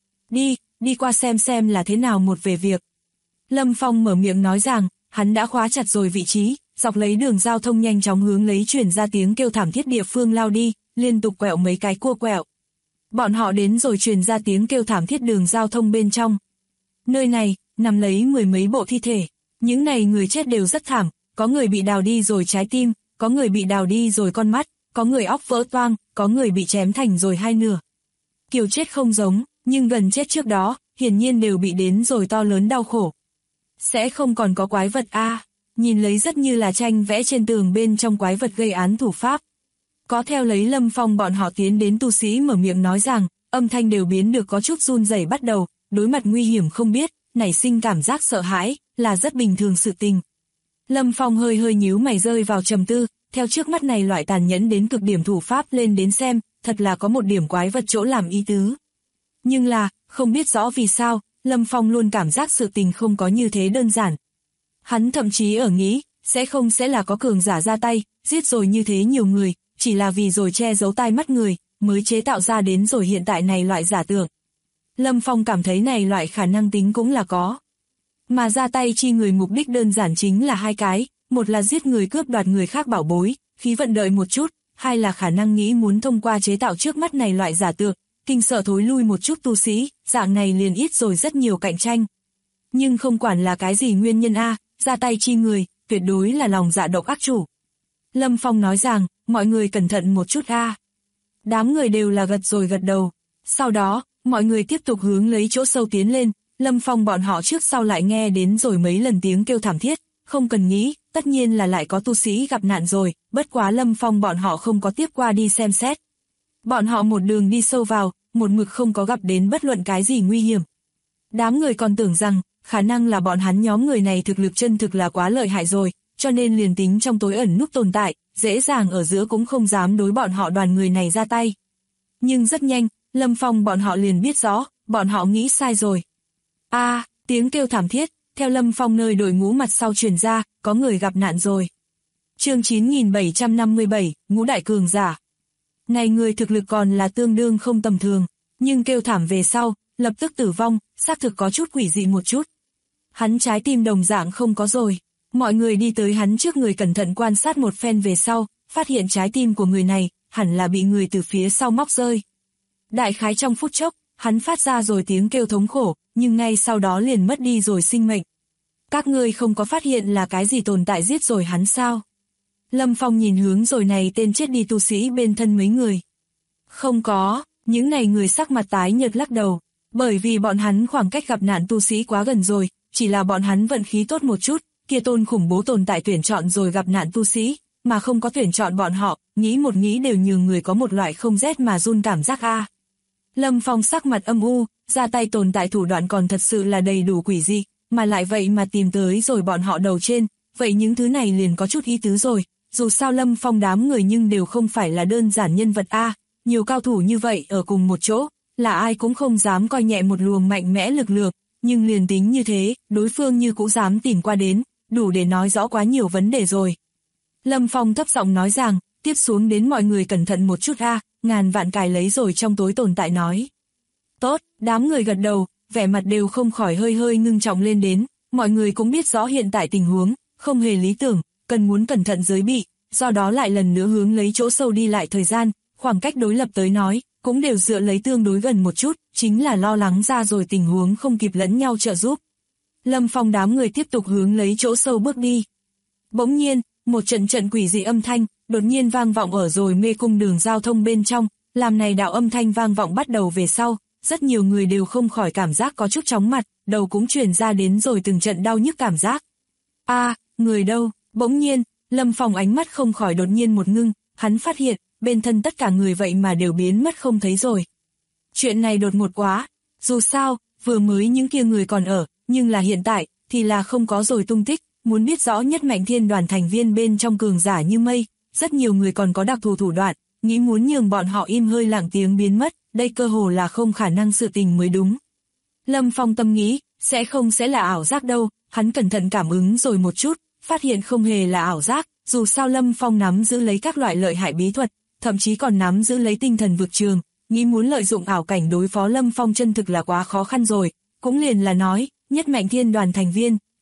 B: Đi qua xem là thế nào một về việc. Lâm Phong mở miệng nói rằng, hắn đã khóa chặt rồi vị trí, dọc lấy đường giao thông nhanh chóng hướng lấy truyền ra tiếng kêu thảm thiết địa phương lao đi, liên tục quẹo mấy cái cua quẹo. Bọn họ đến rồi truyền ra tiếng kêu thảm thiết đường giao thông bên trong. Nơi này, nằm lấy mười mấy bộ thi thể. Những này người chết đều rất thảm, có người bị đào đi rồi trái tim, có người bị đào đi rồi con mắt, có người óc vỡ toang, có người bị chém thành rồi hai nửa. Kiểu chết không giống, nhưng gần chết trước đó, hiển nhiên đều bị đến rồi to lớn đau khổ. Sẽ không còn có quái vật nhìn lấy rất như là tranh vẽ trên tường bên trong quái vật gây án thủ pháp. Có theo lấy Lâm Phong bọn họ tiến đến tu sĩ mở miệng nói rằng, âm thanh đều biến được có chút run rẩy bắt đầu, đối mặt nguy hiểm không biết, nảy sinh cảm giác sợ hãi, là rất bình thường sự tình. Lâm Phong hơi hơi nhíu mày rơi vào trầm tư, theo trước mắt này loại tàn nhẫn đến cực điểm thủ pháp lên đến xem, thật là có một điểm quái vật chỗ làm ý tứ. Nhưng là, không biết rõ vì sao, Lâm Phong luôn cảm giác sự tình không có như thế đơn giản. Hắn thậm chí ở nghĩ, sẽ là có cường giả ra tay, giết rồi như thế nhiều người, chỉ là vì rồi che giấu tai mắt người, mới chế tạo ra đến rồi hiện tại này loại giả tưởng. Lâm Phong cảm thấy này loại khả năng tính cũng là có. Mà ra tay chi người mục đích đơn giản chính là hai cái, một là giết người cướp đoạt người khác bảo bối, khí vận đợi một chút, hai là khả năng nghĩ muốn thông qua chế tạo trước mắt này loại giả tượng, kinh sợ thối lui một chút tu sĩ, dạng này liền ít rồi rất nhiều cạnh tranh. Nhưng không quản là cái gì nguyên nhân ra tay chi người, tuyệt đối là lòng dạ độc ác chủ. Lâm Phong nói rằng, mọi người cẩn thận một chút Đám người đều là gật rồi gật đầu. Sau đó, mọi người tiếp tục hướng lấy chỗ sâu tiến lên, Lâm Phong bọn họ trước sau lại nghe đến rồi mấy lần tiếng kêu thảm thiết, không cần nghĩ, tất nhiên là lại có tu sĩ gặp nạn rồi, bất quá Lâm Phong bọn họ không có tiếp qua đi xem xét. Bọn họ một đường đi sâu vào, một mực không có gặp đến bất luận cái gì nguy hiểm. Đám người còn tưởng rằng, khả năng là bọn hắn nhóm người này thực lực chân thực là quá lợi hại rồi, cho nên liền tính trong tối ẩn núp tồn tại, dễ dàng ở giữa cũng không dám đối bọn họ đoàn người này ra tay. Nhưng rất nhanh, Lâm Phong bọn họ liền biết rõ, bọn họ nghĩ sai rồi. Tiếng kêu thảm thiết, theo Lâm Phong nơi đội ngũ mặt sau truyền ra, có người gặp nạn rồi. Chương 9757, ngũ đại cường giả. Này người thực lực còn là tương đương không tầm thường, nhưng kêu thảm về sau, lập tức tử vong, xác thực có chút quỷ dị một chút. Hắn trái tim đồng dạng không có rồi. Mọi người đi tới hắn trước người cẩn thận quan sát một phen về sau, phát hiện trái tim của người này, hẳn là bị người từ phía sau móc rơi. Đại khái trong phút chốc, hắn phát ra rồi tiếng kêu thống khổ, nhưng ngay sau đó liền mất đi rồi sinh mệnh. Các ngươi không có phát hiện là cái gì tồn tại giết rồi hắn sao? Lâm Phong nhìn hướng rồi này tên chết đi tu sĩ bên thân mấy người. Không có, những này người sắc mặt tái nhợt lắc đầu, bởi vì bọn hắn khoảng cách gặp nạn tu sĩ quá gần rồi, chỉ là bọn hắn vận khí tốt một chút, kia tôn khủng bố tồn tại tuyển chọn rồi gặp nạn tu sĩ, mà không có tuyển chọn bọn họ, nghĩ một nghĩ đều nhường người có một loại không rét mà run cảm giác Lâm Phong sắc mặt âm u, ra tay tồn tại thủ đoạn còn thật sự là đầy đủ quỷ dị, mà lại vậy mà tìm tới rồi bọn họ đầu trên, vậy những thứ này liền có chút ý tứ rồi, dù sao Lâm Phong đám người nhưng đều không phải là đơn giản nhân vật nhiều cao thủ như vậy ở cùng một chỗ, là ai cũng không dám coi nhẹ một luồng mạnh mẽ lực lượng, nhưng liền tính như thế, đối phương như cũng dám tìm qua đến, đủ để nói rõ quá nhiều vấn đề rồi. Lâm Phong thấp giọng nói rằng, tiếp xuống đến mọi người cẩn thận một chút ngàn vạn cài lấy rồi trong tối tồn tại nói. Tốt, đám người gật đầu, vẻ mặt đều không khỏi hơi hơi ngưng trọng lên đến, mọi người cũng biết rõ hiện tại tình huống, không hề lý tưởng, cần muốn cẩn thận giới bị, do đó lại lần nữa hướng lấy chỗ sâu đi lại thời gian, khoảng cách đối lập tới nói, cũng đều dựa lấy tương đối gần một chút, chính là lo lắng ra rồi tình huống không kịp lẫn nhau trợ giúp. Lâm Phong đám người tiếp tục hướng lấy chỗ sâu bước đi. Bỗng nhiên, một trận quỷ dị âm thanh, đột nhiên vang vọng ở rồi mê cung đường giao thông bên trong, làm này đạo âm thanh vang vọng bắt đầu về sau, rất nhiều người đều không khỏi cảm giác có chút chóng mặt, đầu cũng truyền ra đến rồi từng trận đau nhức cảm giác. Người đâu? Bỗng nhiên, Lâm Phong ánh mắt không khỏi đột nhiên một ngưng, hắn phát hiện, bên thân tất cả người vậy mà đều biến mất không thấy rồi. Chuyện này đột ngột quá, dù sao, vừa mới những kia người còn ở, nhưng là hiện tại, thì là không có rồi tung tích, muốn biết rõ nhất mạnh thiên đoàn thành viên bên trong cường giả như mây, rất nhiều người còn có đặc thù thủ đoạn, nghĩ muốn nhường bọn họ im hơi lặng tiếng biến mất, đây cơ hồ là không khả năng sự tình mới đúng. Lâm Phong tâm nghĩ, sẽ là ảo giác đâu, hắn cẩn thận cảm ứng rồi một chút, phát hiện không hề là ảo giác, dù sao Lâm Phong nắm giữ lấy các loại lợi hại bí thuật, thậm chí còn nắm giữ lấy tinh thần vực trường, nghĩ muốn lợi dụng ảo cảnh đối phó Lâm Phong chân thực là quá khó khăn rồi, cũng liền là nói, nhất mạnh thiên đoàn thành viên,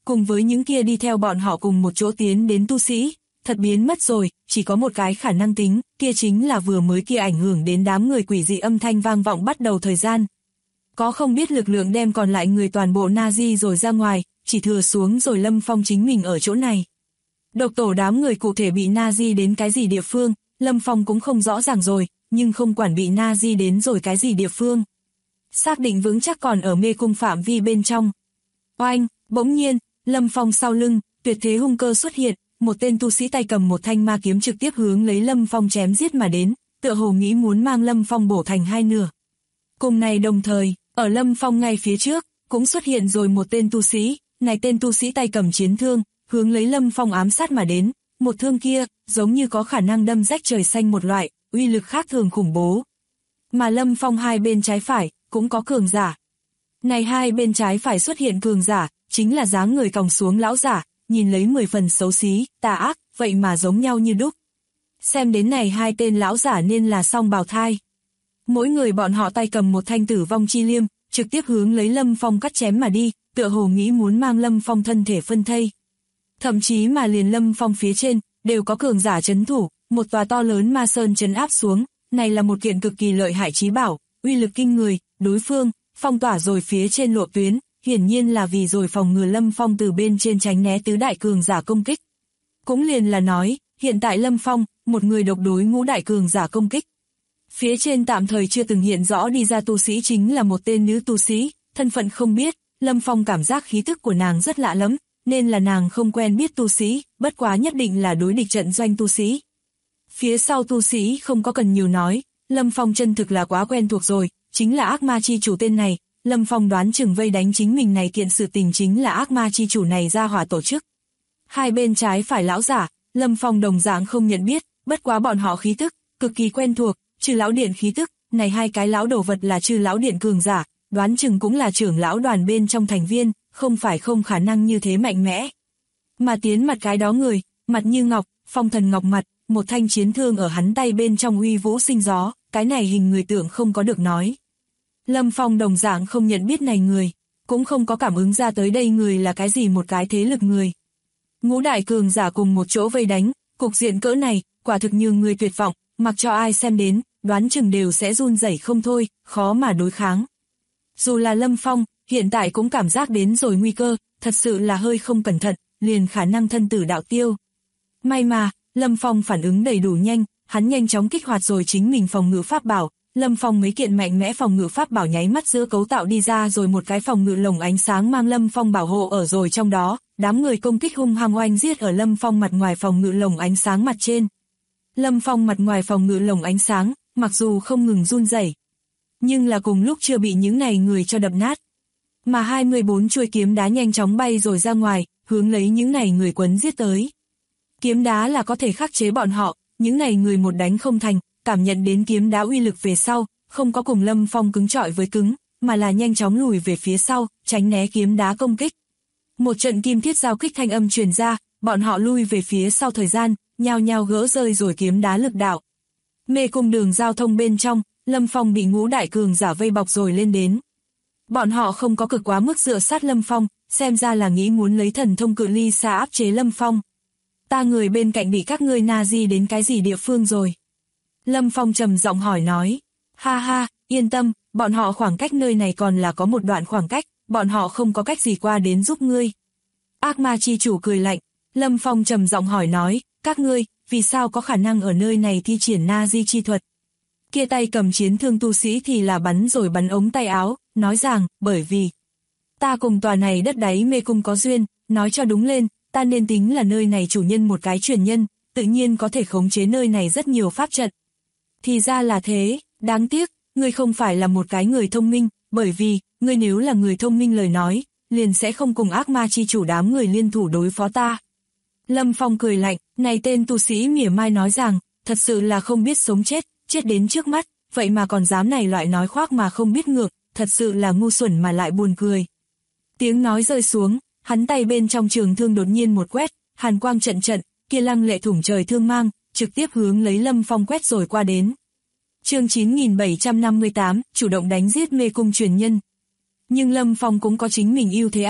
B: cùng với những kia đi theo bọn họ cùng một chỗ tiến đến tu sĩ, thật biến mất rồi, chỉ có một cái khả năng tính, kia chính là vừa mới kia ảnh hưởng đến đám người quỷ dị âm thanh vang vọng bắt đầu thời gian. Có không biết lực lượng đem còn lại người toàn bộ Nazi rồi ra ngoài, chỉ thừa xuống rồi Lâm Phong chính mình ở chỗ này. Độc tổ đám người cụ thể bị Nazi đến cái gì địa phương, Lâm Phong cũng không rõ ràng rồi, nhưng không quản bị Nazi đến rồi cái gì địa phương. Xác định vững chắc còn ở mê cung phạm vi bên trong. Oanh, bỗng nhiên, Lâm Phong sau lưng, tuyệt thế hung cơ xuất hiện, một tên tu sĩ tay cầm một thanh ma kiếm trực tiếp hướng lấy Lâm Phong chém giết mà đến, tựa hồ nghĩ muốn mang Lâm Phong bổ thành hai nửa. Cùng này đồng thời, ở Lâm Phong ngay phía trước, cũng xuất hiện rồi một tên tu sĩ, này tên tu sĩ tay cầm chiến thương, hướng lấy Lâm Phong ám sát mà đến, một thương kia, giống như có khả năng đâm rách trời xanh một loại, uy lực khác thường khủng bố. Mà Lâm Phong hai bên trái phải, cũng có cường giả. Này hai bên trái phải xuất hiện cường giả, chính là dáng người còng xuống lão giả, nhìn lấy 10 phần xấu xí, tà ác, vậy mà giống nhau như đúc. Xem đến này hai tên lão giả nên là song bào thai. Mỗi người bọn họ tay cầm một thanh tử vong chi liêm, trực tiếp hướng lấy Lâm Phong cắt chém mà đi, tựa hồ nghĩ muốn mang Lâm Phong thân thể phân thây. Thậm chí mà liền Lâm Phong phía trên, đều có cường giả trấn thủ, một tòa to lớn ma sơn trấn áp xuống, này là một kiện cực kỳ lợi hại chí bảo, uy lực kinh người, đối phương, phong tỏa rồi phía trên lộ tuyến, hiển nhiên là vì rồi phòng ngừa Lâm Phong từ bên trên tránh né tứ đại cường giả công kích. Cũng liền là nói, hiện tại Lâm Phong, một người độc đối ngũ đại cường giả công kích. Phía trên tạm thời chưa từng hiện rõ đi ra tu sĩ chính là một tên nữ tu sĩ, thân phận không biết, Lâm Phong cảm giác khí tức của nàng rất lạ lắm, nên là nàng không quen biết tu sĩ, bất quá nhất định là đối địch trận doanh tu sĩ. Phía sau tu sĩ không có cần nhiều nói, Lâm Phong chân thực là quá quen thuộc rồi, chính là ác ma chi chủ tên này, Lâm Phong đoán chừng vây đánh chính mình này kiện sự tình chính là ác ma chi chủ này ra hỏa tổ chức. Hai bên trái phải lão giả, Lâm Phong đồng dạng không nhận biết, bất quá bọn họ khí tức, cực kỳ quen thuộc, Trừ lão điện khí tức, này hai cái lão đồ vật là Trừ lão điện cường giả, đoán chừng cũng là trưởng lão đoàn bên trong thành viên, không phải không khả năng như thế mạnh mẽ. Mà tiến mặt cái đó người, mặt như ngọc, phong thần ngọc mặt, một thanh chiến thương ở hắn tay bên trong uy vũ sinh gió, cái này hình người tượng không có được nói. Lâm Phong đồng dạng không nhận biết này người, cũng không có cảm ứng ra tới đây người là cái gì một cái thế lực người. Ngũ đại cường giả cùng một chỗ vây đánh, cục diện cỡ này, quả thực như người tuyệt vọng, mặc cho ai xem đến, đoán chừng đều sẽ run rẩy không thôi, khó mà đối kháng. Dù là Lâm Phong, hiện tại cũng cảm giác đến rồi nguy cơ, thật sự là hơi không cẩn thận, liền khả năng thân tử đạo tiêu. May mà, Lâm Phong phản ứng đầy đủ nhanh, hắn nhanh chóng kích hoạt rồi chính mình phòng ngự pháp bảo, Lâm Phong mấy kiện mạnh mẽ phòng ngự pháp bảo nháy mắt giữa cấu tạo đi ra rồi một cái phòng ngự lồng ánh sáng mang Lâm Phong bảo hộ ở rồi trong đó, đám người công kích hung hăng oanh giết ở Lâm Phong mặt ngoài phòng ngự lồng ánh sáng mặt trên. Lâm Phong mặt ngoài phòng ngự lồng ánh sáng, mặc dù không ngừng run rẩy, nhưng là cùng lúc chưa bị những này người cho đập nát. Mà 24 chuôi kiếm đá nhanh chóng bay rồi ra ngoài, hướng lấy những này người quấn giết tới. Kiếm đá là có thể khắc chế bọn họ, những này người một đánh không thành, cảm nhận đến kiếm đá uy lực về sau, không có cùng Lâm Phong cứng chọi với cứng, mà là nhanh chóng lùi về phía sau, tránh né kiếm đá công kích. Một trận kim thiết giao kích thanh âm truyền ra, bọn họ lui về phía sau thời gian, nhao nhao gỡ rơi rồi kiếm đá lực đạo. Mê cung đường giao thông bên trong, Lâm Phong bị ngũ đại cường giả vây bọc rồi lên đến. Bọn họ không có cực quá mức dựa sát Lâm Phong, xem ra là nghĩ muốn lấy thần thông cự ly xa áp chế Lâm Phong. Ta người bên cạnh bị các ngươi Nazi đến cái gì địa phương rồi? Lâm Phong trầm giọng hỏi nói. Ha ha, yên tâm, bọn họ khoảng cách nơi này còn là có một đoạn khoảng cách, bọn họ không có cách gì qua đến giúp ngươi. Ác ma chi chủ cười lạnh, Lâm Phong trầm giọng hỏi nói, các ngươi, vì sao có khả năng ở nơi này thi triển Nazi chi thuật? Kia tay cầm chiến thương tu sĩ thì là bắn rồi bắn ống tay áo, nói rằng, bởi vì ta cùng tòa này đất đáy mê cung có duyên, nói cho đúng lên, ta nên tính là nơi này chủ nhân một cái truyền nhân, tự nhiên có thể khống chế nơi này rất nhiều pháp trận. Thì ra là thế, đáng tiếc, ngươi không phải là một cái người thông minh, bởi vì, ngươi nếu là người thông minh lời nói, liền sẽ không cùng ác ma chi chủ đám người liên thủ đối phó ta. Lâm Phong cười lạnh, này tên tu sĩ mỉa mai nói rằng, thật sự là không biết sống chết, chết đến trước mắt, vậy mà còn dám này loại nói khoác mà không biết ngược, thật sự là ngu xuẩn mà lại buồn cười. Tiếng nói rơi xuống, hắn tay bên trong trường thương đột nhiên một quét, hàn quang trận trận, kia lăng lệ thủng trời thương mang, trực tiếp hướng lấy Lâm Phong quét rồi qua đến. Chương 9758, chủ động đánh giết mê cung truyền nhân. Nhưng Lâm Phong cũng có chính mình ưu thế a,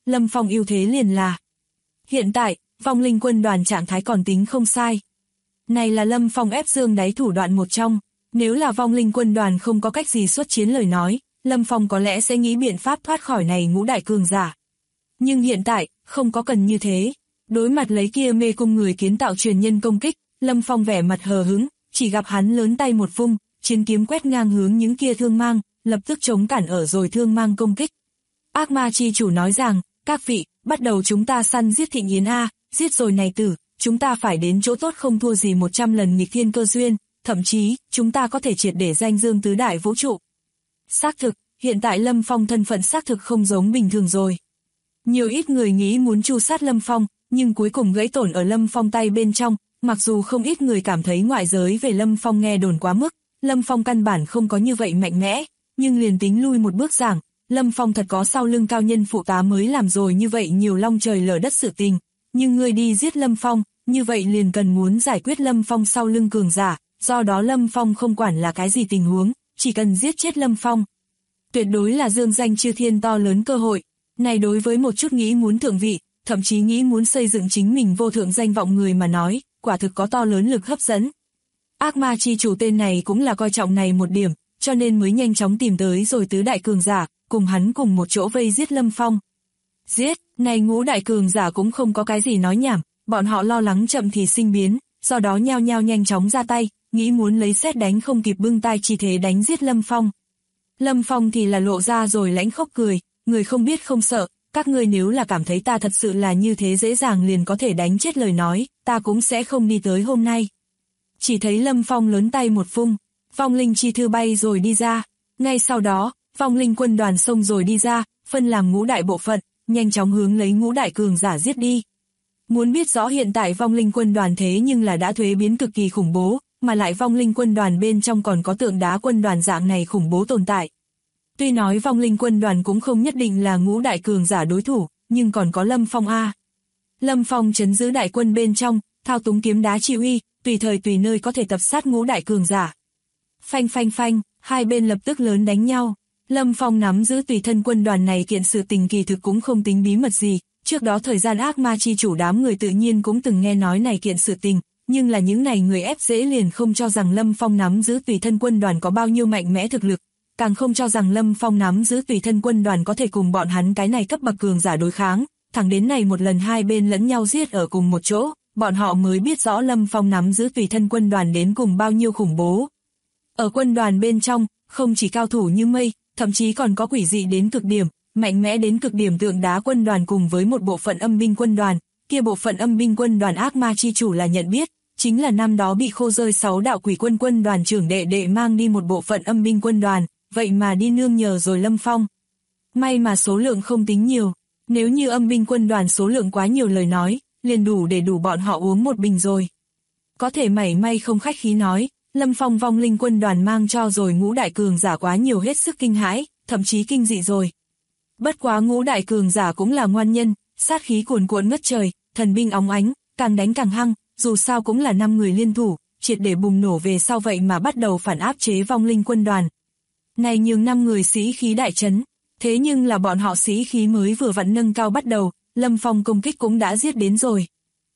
B: Lâm Phong ưu thế liền là. Hiện tại, vong linh quân đoàn trạng thái còn tính không sai. Này là Lâm Phong ép dương đáy thủ đoạn một trong, nếu là vong linh quân đoàn không có cách gì xuất chiến lời nói, Lâm Phong có lẽ sẽ nghĩ biện pháp thoát khỏi này ngũ đại cường giả. Nhưng hiện tại, không có cần như thế. Đối mặt lấy kia mê cung người kiến tạo truyền nhân công kích, Lâm Phong vẻ mặt hờ hững, chỉ gặp hắn lớn tay một vung, chiến kiếm quét ngang hướng những kia thương mang, lập tức chống cản ở rồi thương mang công kích. Ác ma chi chủ nói rằng, các vị, bắt đầu chúng ta săn giết Thịnh Yến A, giết rồi này tử, chúng ta phải đến chỗ tốt không thua gì 100 lần nghịch thiên cơ duyên, thậm chí, chúng ta có thể triệt để danh dương tứ đại vũ trụ. Xác thực, hiện tại Lâm Phong thân phận xác thực không giống bình thường rồi. Nhiều ít người nghĩ muốn tru sát Lâm Phong, nhưng cuối cùng gãy tổn ở Lâm Phong tay bên trong, mặc dù không ít người cảm thấy ngoại giới về Lâm Phong nghe đồn quá mức, Lâm Phong căn bản không có như vậy mạnh mẽ, nhưng liền tính lui một bước giảng, Lâm Phong thật có sau lưng cao nhân phụ tá mới làm rồi như vậy nhiều long trời lở đất sự tình, nhưng người đi giết Lâm Phong, như vậy liền cần muốn giải quyết Lâm Phong sau lưng cường giả, do đó Lâm Phong không quản là cái gì tình huống, chỉ cần giết chết Lâm Phong. Tuyệt đối là dương danh chư thiên to lớn cơ hội, này đối với một chút nghĩ muốn thượng vị, thậm chí nghĩ muốn xây dựng chính mình vô thượng danh vọng người mà nói, quả thực có to lớn lực hấp dẫn. Ác ma chi chủ tên này cũng là coi trọng này một điểm, cho nên mới nhanh chóng tìm tới rồi tứ đại cường giả, cùng hắn cùng một chỗ vây giết Lâm Phong. Giết, này ngũ đại cường giả cũng không có cái gì nói nhảm, bọn họ lo lắng chậm thì sinh biến, do đó nhao nhao nhanh chóng ra tay, nghĩ muốn lấy sét đánh không kịp bưng tay chi thế đánh giết Lâm Phong. Lâm Phong thì là lộ ra rồi lãnh khốc cười, người không biết không sợ, các ngươi nếu là cảm thấy ta thật sự là như thế dễ dàng liền có thể đánh chết lời nói, ta cũng sẽ không đi tới hôm nay. Chỉ thấy Lâm Phong lớn tay một vung, vong linh chi thư bay rồi đi ra, ngay sau đó, vong linh quân đoàn xông rồi đi ra, phân làm ngũ đại bộ phận, nhanh chóng hướng lấy ngũ đại cường giả giết đi. Muốn biết rõ hiện tại vong linh quân đoàn thế nhưng là đã thuế biến cực kỳ khủng bố, mà lại vong linh quân đoàn bên trong còn có tượng đá quân đoàn dạng này khủng bố tồn tại. Tuy nói vong linh quân đoàn cũng không nhất định là ngũ đại cường giả đối thủ, nhưng còn có Lâm Phong A. Lâm Phong trấn giữ đại quân bên trong, thao túng kiếm đá chỉ uy, tùy thời tùy nơi có thể tập sát ngũ đại cường giả. Phanh phanh phanh, hai bên lập tức lớn đánh nhau. Lâm Phong nắm giữ tùy thân quân đoàn này kiện sự tình kỳ thực cũng không tính bí mật gì, trước đó thời gian ác ma chi chủ đám người tự nhiên cũng từng nghe nói này kiện sự tình, nhưng là những này người ép dễ liền không cho rằng Lâm Phong nắm giữ tùy thân quân đoàn có bao nhiêu mạnh mẽ thực lực, càng không cho rằng Lâm Phong nắm giữ tùy thân quân đoàn có thể cùng bọn hắn cái này cấp bậc cường giả đối kháng, thẳng đến này một lần hai bên lẫn nhau giết ở cùng một chỗ, bọn họ mới biết rõ Lâm Phong nắm giữ tùy thân quân đoàn đến cùng bao nhiêu khủng bố. Ở quân đoàn bên trong, không chỉ cao thủ như mây, thậm chí còn có quỷ dị đến cực điểm, mạnh mẽ đến cực điểm tượng đá quân đoàn cùng với một bộ phận âm binh quân đoàn, kia bộ phận âm binh quân đoàn ác ma chi chủ là nhận biết, chính là năm đó bị khô rơi 6 đạo quỷ quân quân đoàn trưởng đệ đệ mang đi một bộ phận âm binh quân đoàn, vậy mà đi nương nhờ rồi Lâm Phong. May mà số lượng không tính nhiều, nếu như âm binh quân đoàn số lượng quá nhiều lời nói, liền đủ để đủ bọn họ uống một bình rồi. Có thể mảy may không khách khí nói, Lâm Phong vong linh quân đoàn mang cho rồi ngũ đại cường giả quá nhiều hết sức kinh hãi, thậm chí kinh dị rồi. Bất quá ngũ đại cường giả cũng là ngoan nhân, sát khí cuồn cuộn ngất trời, thần binh óng ánh, càng đánh càng hăng, dù sao cũng là 5 người liên thủ, triệt để bùng nổ về sau vậy mà bắt đầu phản áp chế vong linh quân đoàn. Này nhường 5 người sĩ khí đại trấn, thế nhưng là bọn họ sĩ khí mới vừa vặn nâng cao bắt đầu, Lâm Phong công kích cũng đã giết đến rồi.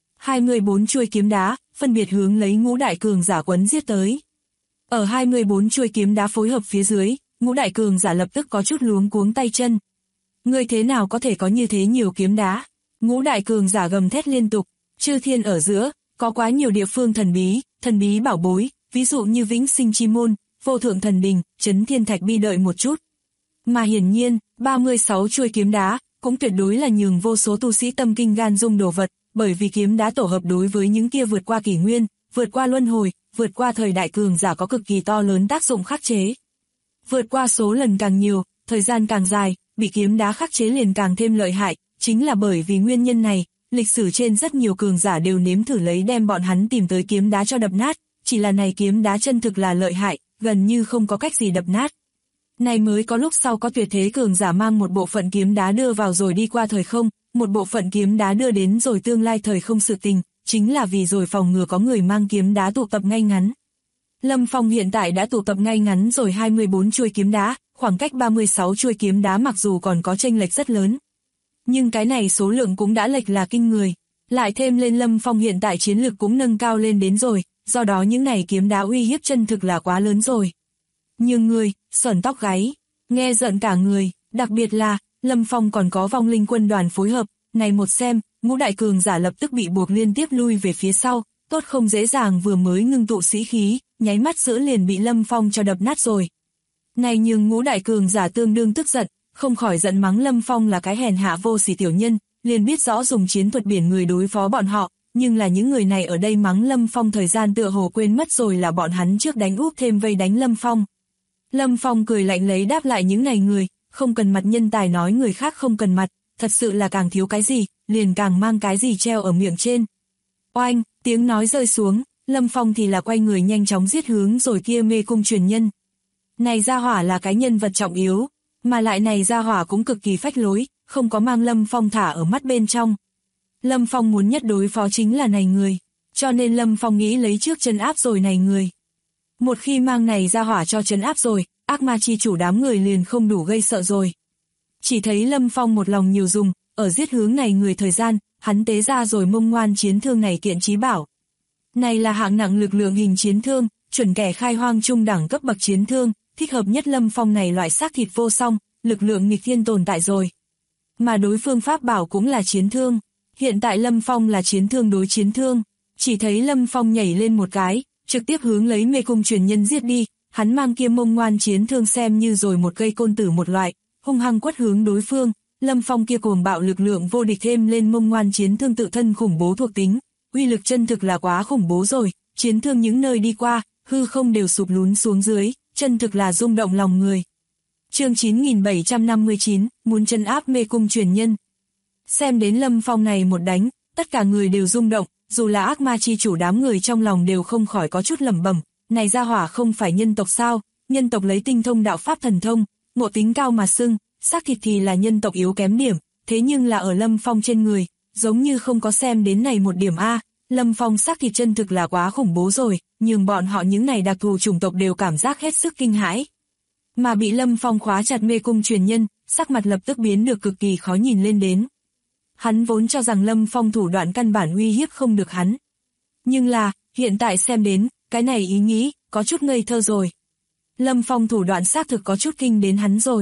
B: 24 chuôi kiếm đá, phân biệt hướng lấy ngũ đại cường giả quấn giết tới. Ở 24 chuôi kiếm đá phối hợp phía dưới, ngũ đại cường giả lập tức có chút luống cuống tay chân. Người thế nào có thể có như thế nhiều kiếm đá? Ngũ đại cường giả gầm thét liên tục, chư thiên ở giữa, có quá nhiều địa phương thần bí bảo bối, ví dụ như vĩnh sinh chi môn, vô thượng thần đình, chấn thiên thạch bi đợi một chút. Mà hiển nhiên, 36 chuôi kiếm đá, cũng tuyệt đối là nhường vô số tu sĩ tâm kinh gan rung đồ vật, bởi vì kiếm đá tổ hợp đối với những kia vượt qua kỷ nguyên, vượt qua luân hồi, vượt qua thời đại cường giả có cực kỳ to lớn tác dụng khắc chế. Vượt qua số lần càng nhiều, thời gian càng dài, bị kiếm đá khắc chế liền càng thêm lợi hại, chính là bởi vì nguyên nhân này, lịch sử trên rất nhiều cường giả đều nếm thử lấy đem bọn hắn tìm tới kiếm đá cho đập nát, chỉ là này kiếm đá chân thực là lợi hại, gần như không có cách gì đập nát. Này mới có lúc sau có tuyệt thế cường giả mang một bộ phận kiếm đá đưa vào rồi đi qua thời không, một bộ phận kiếm đá đưa đến rồi tương lai thời không sự tình, chính là vì rồi phòng ngừa có người mang kiếm đá tụ tập ngay ngắn. Lâm Phong hiện tại đã tụ tập ngay ngắn rồi 24 chuôi kiếm đá, khoảng cách 36 chuôi kiếm đá mặc dù còn có chênh lệch rất lớn. nhưng cái này số lượng cũng đã lệch là kinh người. Lại thêm lên Lâm Phong hiện tại chiến lực cũng nâng cao lên đến rồi, do đó những này kiếm đá uy hiếp chân thực là quá lớn rồi. Nhưng người, sởn tóc gáy, nghe giận cả người, đặc biệt là, Lâm Phong còn có vong linh quân đoàn phối hợp, này một xem, ngũ đại cường giả lập tức bị buộc liên tiếp lui về phía sau, tốt không dễ dàng vừa mới ngưng tụ sĩ khí, nháy mắt giữa liền bị Lâm Phong cho đập nát rồi. Này nhưng ngũ đại cường giả tương đương tức giận, không khỏi giận mắng Lâm Phong là cái hèn hạ vô sỉ tiểu nhân, liền biết rõ dùng chiến thuật biển người đối phó bọn họ, nhưng là những người này ở đây mắng Lâm Phong thời gian tựa hồ quên mất rồi là bọn hắn trước đánh úp thêm vây đánh Lâm Phong. Lâm Phong cười lạnh lấy đáp lại những này người, không cần mặt nhân tài nói người khác không cần mặt, thật sự là càng thiếu cái gì, liền càng mang cái gì treo ở miệng trên. Oanh, tiếng nói rơi xuống, Lâm Phong thì là quay người nhanh chóng giết hướng rồi kia mê cung truyền nhân. Này gia hỏa là cái nhân vật trọng yếu, mà lại này gia hỏa cũng cực kỳ phách lối, không có mang Lâm Phong thả ở mắt bên trong. Lâm Phong muốn nhất đối phó chính là này người, cho nên Lâm Phong nghĩ lấy trước trấn áp rồi này người. Một khi mang này gia hỏa cho trấn áp rồi, ác ma chi chủ đám người liền không đủ gây sợ rồi. Chỉ thấy Lâm Phong một lòng nhiều dùng, ở giết hướng này người thời gian, hắn tế ra rồi mông ngoan chiến thương này kiện chí bảo. Này là hạng nặng lực lượng hình chiến thương, chuẩn kẻ khai hoang trung đẳng cấp bậc chiến thương, thích hợp nhất Lâm Phong này loại xác thịt vô song, lực lượng nghịch thiên tồn tại rồi. Mà đối phương pháp bảo cũng là chiến thương, hiện tại Lâm Phong là chiến thương đối chiến thương, chỉ thấy Lâm Phong nhảy lên một cái, trực tiếp hướng lấy mê cung truyền nhân giết đi, hắn mang kia mông ngoan chiến thương xem như rồi một cây côn tử một loại, hung hăng quất hướng đối phương. Lâm Phong kia cuồng bạo lực lượng vô địch thêm lên mông ngoan chiến thương tự thân khủng bố thuộc tính, uy lực chân thực là quá khủng bố rồi, chiến thương những nơi đi qua, hư không đều sụp lún xuống dưới, chân thực là rung động lòng người. Chương 9759, muốn trấn áp mê cung truyền nhân. Xem đến Lâm Phong này một đánh, tất cả người đều rung động, dù là ác ma chi chủ đám người trong lòng đều không khỏi có chút lẩm bẩm, này gia hỏa không phải nhân tộc sao, nhân tộc lấy tinh thông đạo pháp thần thông, ngộ tính cao mà xưng, xác thịt thì là nhân tộc yếu kém điểm, thế nhưng là ở Lâm Phong trên người, giống như không có xem đến này một điểm a. Lâm Phong xác thịt chân thực là quá khủng bố rồi, nhưng bọn họ những này đặc thù chủng tộc đều cảm giác hết sức kinh hãi. Mà bị Lâm Phong khóa chặt mê cung truyền nhân, sắc mặt lập tức biến được cực kỳ khó nhìn lên đến. Hắn vốn cho rằng Lâm Phong thủ đoạn căn bản uy hiếp không được hắn. Nhưng là, hiện tại xem đến, cái này ý nghĩ, có chút ngây thơ rồi. Lâm Phong thủ đoạn xác thực có chút kinh đến hắn rồi.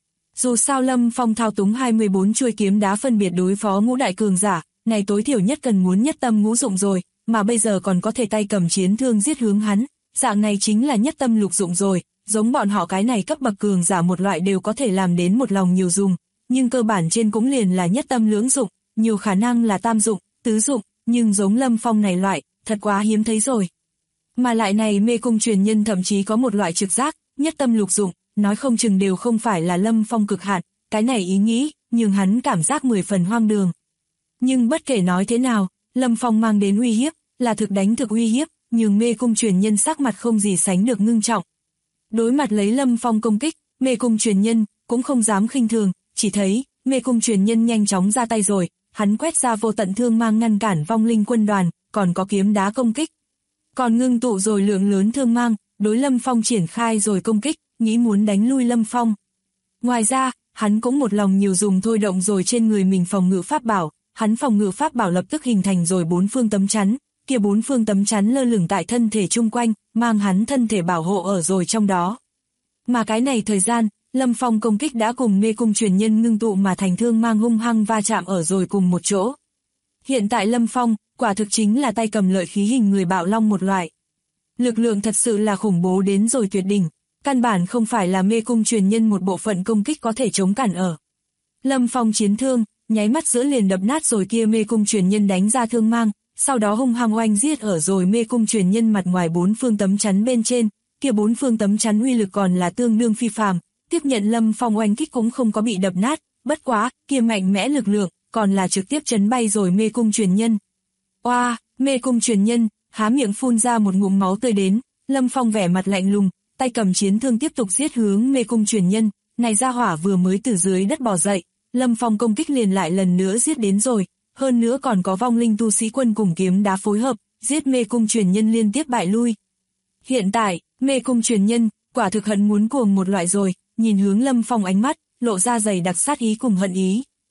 B: Dù sao Lâm Phong thao túng 24 chuôi kiếm đá phân biệt đối phó ngũ đại cường giả, này tối thiểu nhất cần muốn nhất tâm ngũ dụng rồi, mà bây giờ còn có thể tay cầm chiến thương giết hướng hắn, dạng này chính là nhất tâm lục dụng rồi, giống bọn họ cái này cấp bậc cường giả một loại đều có thể làm đến một lòng nhiều dùng, nhưng cơ bản trên cũng liền là nhất tâm lưỡng dụng, nhiều khả năng là tam dụng, tứ dụng, nhưng giống Lâm Phong này loại, thật quá hiếm thấy rồi. Mà lại này mê cung truyền nhân thậm chí có một loại trực giác, nhất tâm lục dụng, nói không chừng đều không phải là Lâm Phong cực hạn, cái này ý nghĩ, nhưng hắn cảm giác 10 phần hoang đường. Nhưng bất kể nói thế nào, Lâm Phong mang đến uy hiếp, là thực đánh thực uy hiếp, nhưng mê cung truyền nhân sắc mặt không gì sánh được ngưng trọng. Đối mặt lấy Lâm Phong công kích, mê cung truyền nhân cũng không dám khinh thường, chỉ thấy mê cung truyền nhân nhanh chóng ra tay rồi, hắn quét ra vô tận thương mang ngăn cản vong linh quân đoàn, còn có kiếm đá công kích. Còn ngưng tụ rồi lượng lớn thương mang, đối Lâm Phong triển khai rồi công kích, nghĩ muốn đánh lui Lâm Phong. Ngoài ra, hắn cũng một lòng nhiều dùng thôi động rồi trên người mình phòng ngự pháp bảo, hắn phòng ngự pháp bảo lập tức hình thành rồi 4 phương tấm chắn, kia 4 phương tấm chắn lơ lửng tại thân thể chung quanh, mang hắn thân thể bảo hộ ở rồi trong đó. Mà cái này thời gian, Lâm Phong công kích đã cùng mê cung truyền nhân ngưng tụ mà thành thương mang hung hăng va chạm ở rồi cùng một chỗ. Hiện tại Lâm Phong, quả thực chính là tay cầm lợi khí hình người bạo long một loại. Lực lượng thật sự là khủng bố đến rồi tuyệt đỉnh, căn bản không phải là mê cung truyền nhân một bộ phận công kích có thể chống cản ở. Lâm Phong chiến thương, nháy mắt giữa liền đập nát rồi kia mê cung truyền nhân đánh ra thương mang, sau đó hung hăng oanh giết ở rồi mê cung truyền nhân mặt ngoài 4 phương tấm chắn bên trên, kia 4 phương tấm chắn uy lực còn là tương đương phi phàm, tiếp nhận Lâm Phong oanh kích cũng không có bị đập nát, bất quá, kia mạnh mẽ lực lượng, còn là trực tiếp chấn bay rồi mê cung truyền nhân. Oa, mê cung truyền nhân, há miệng phun ra một ngụm máu tươi đến, Lâm Phong vẻ mặt lạnh lùng, tay cầm chiến thương tiếp tục giết hướng mê cung truyền nhân, này gia hỏa vừa mới từ dưới đất bò dậy, Lâm Phong công kích liền lại lần nữa giết đến rồi, hơn nữa còn có vong linh tu sĩ quân cùng kiếm đá phối hợp, giết mê cung truyền nhân liên tiếp bại lui. Hiện tại, mê cung truyền nhân, quả thực hận muốn cuồng một loại rồi, nhìn hướng Lâm Phong ánh mắt, lộ ra dày đặc sát ý cùng hận ý.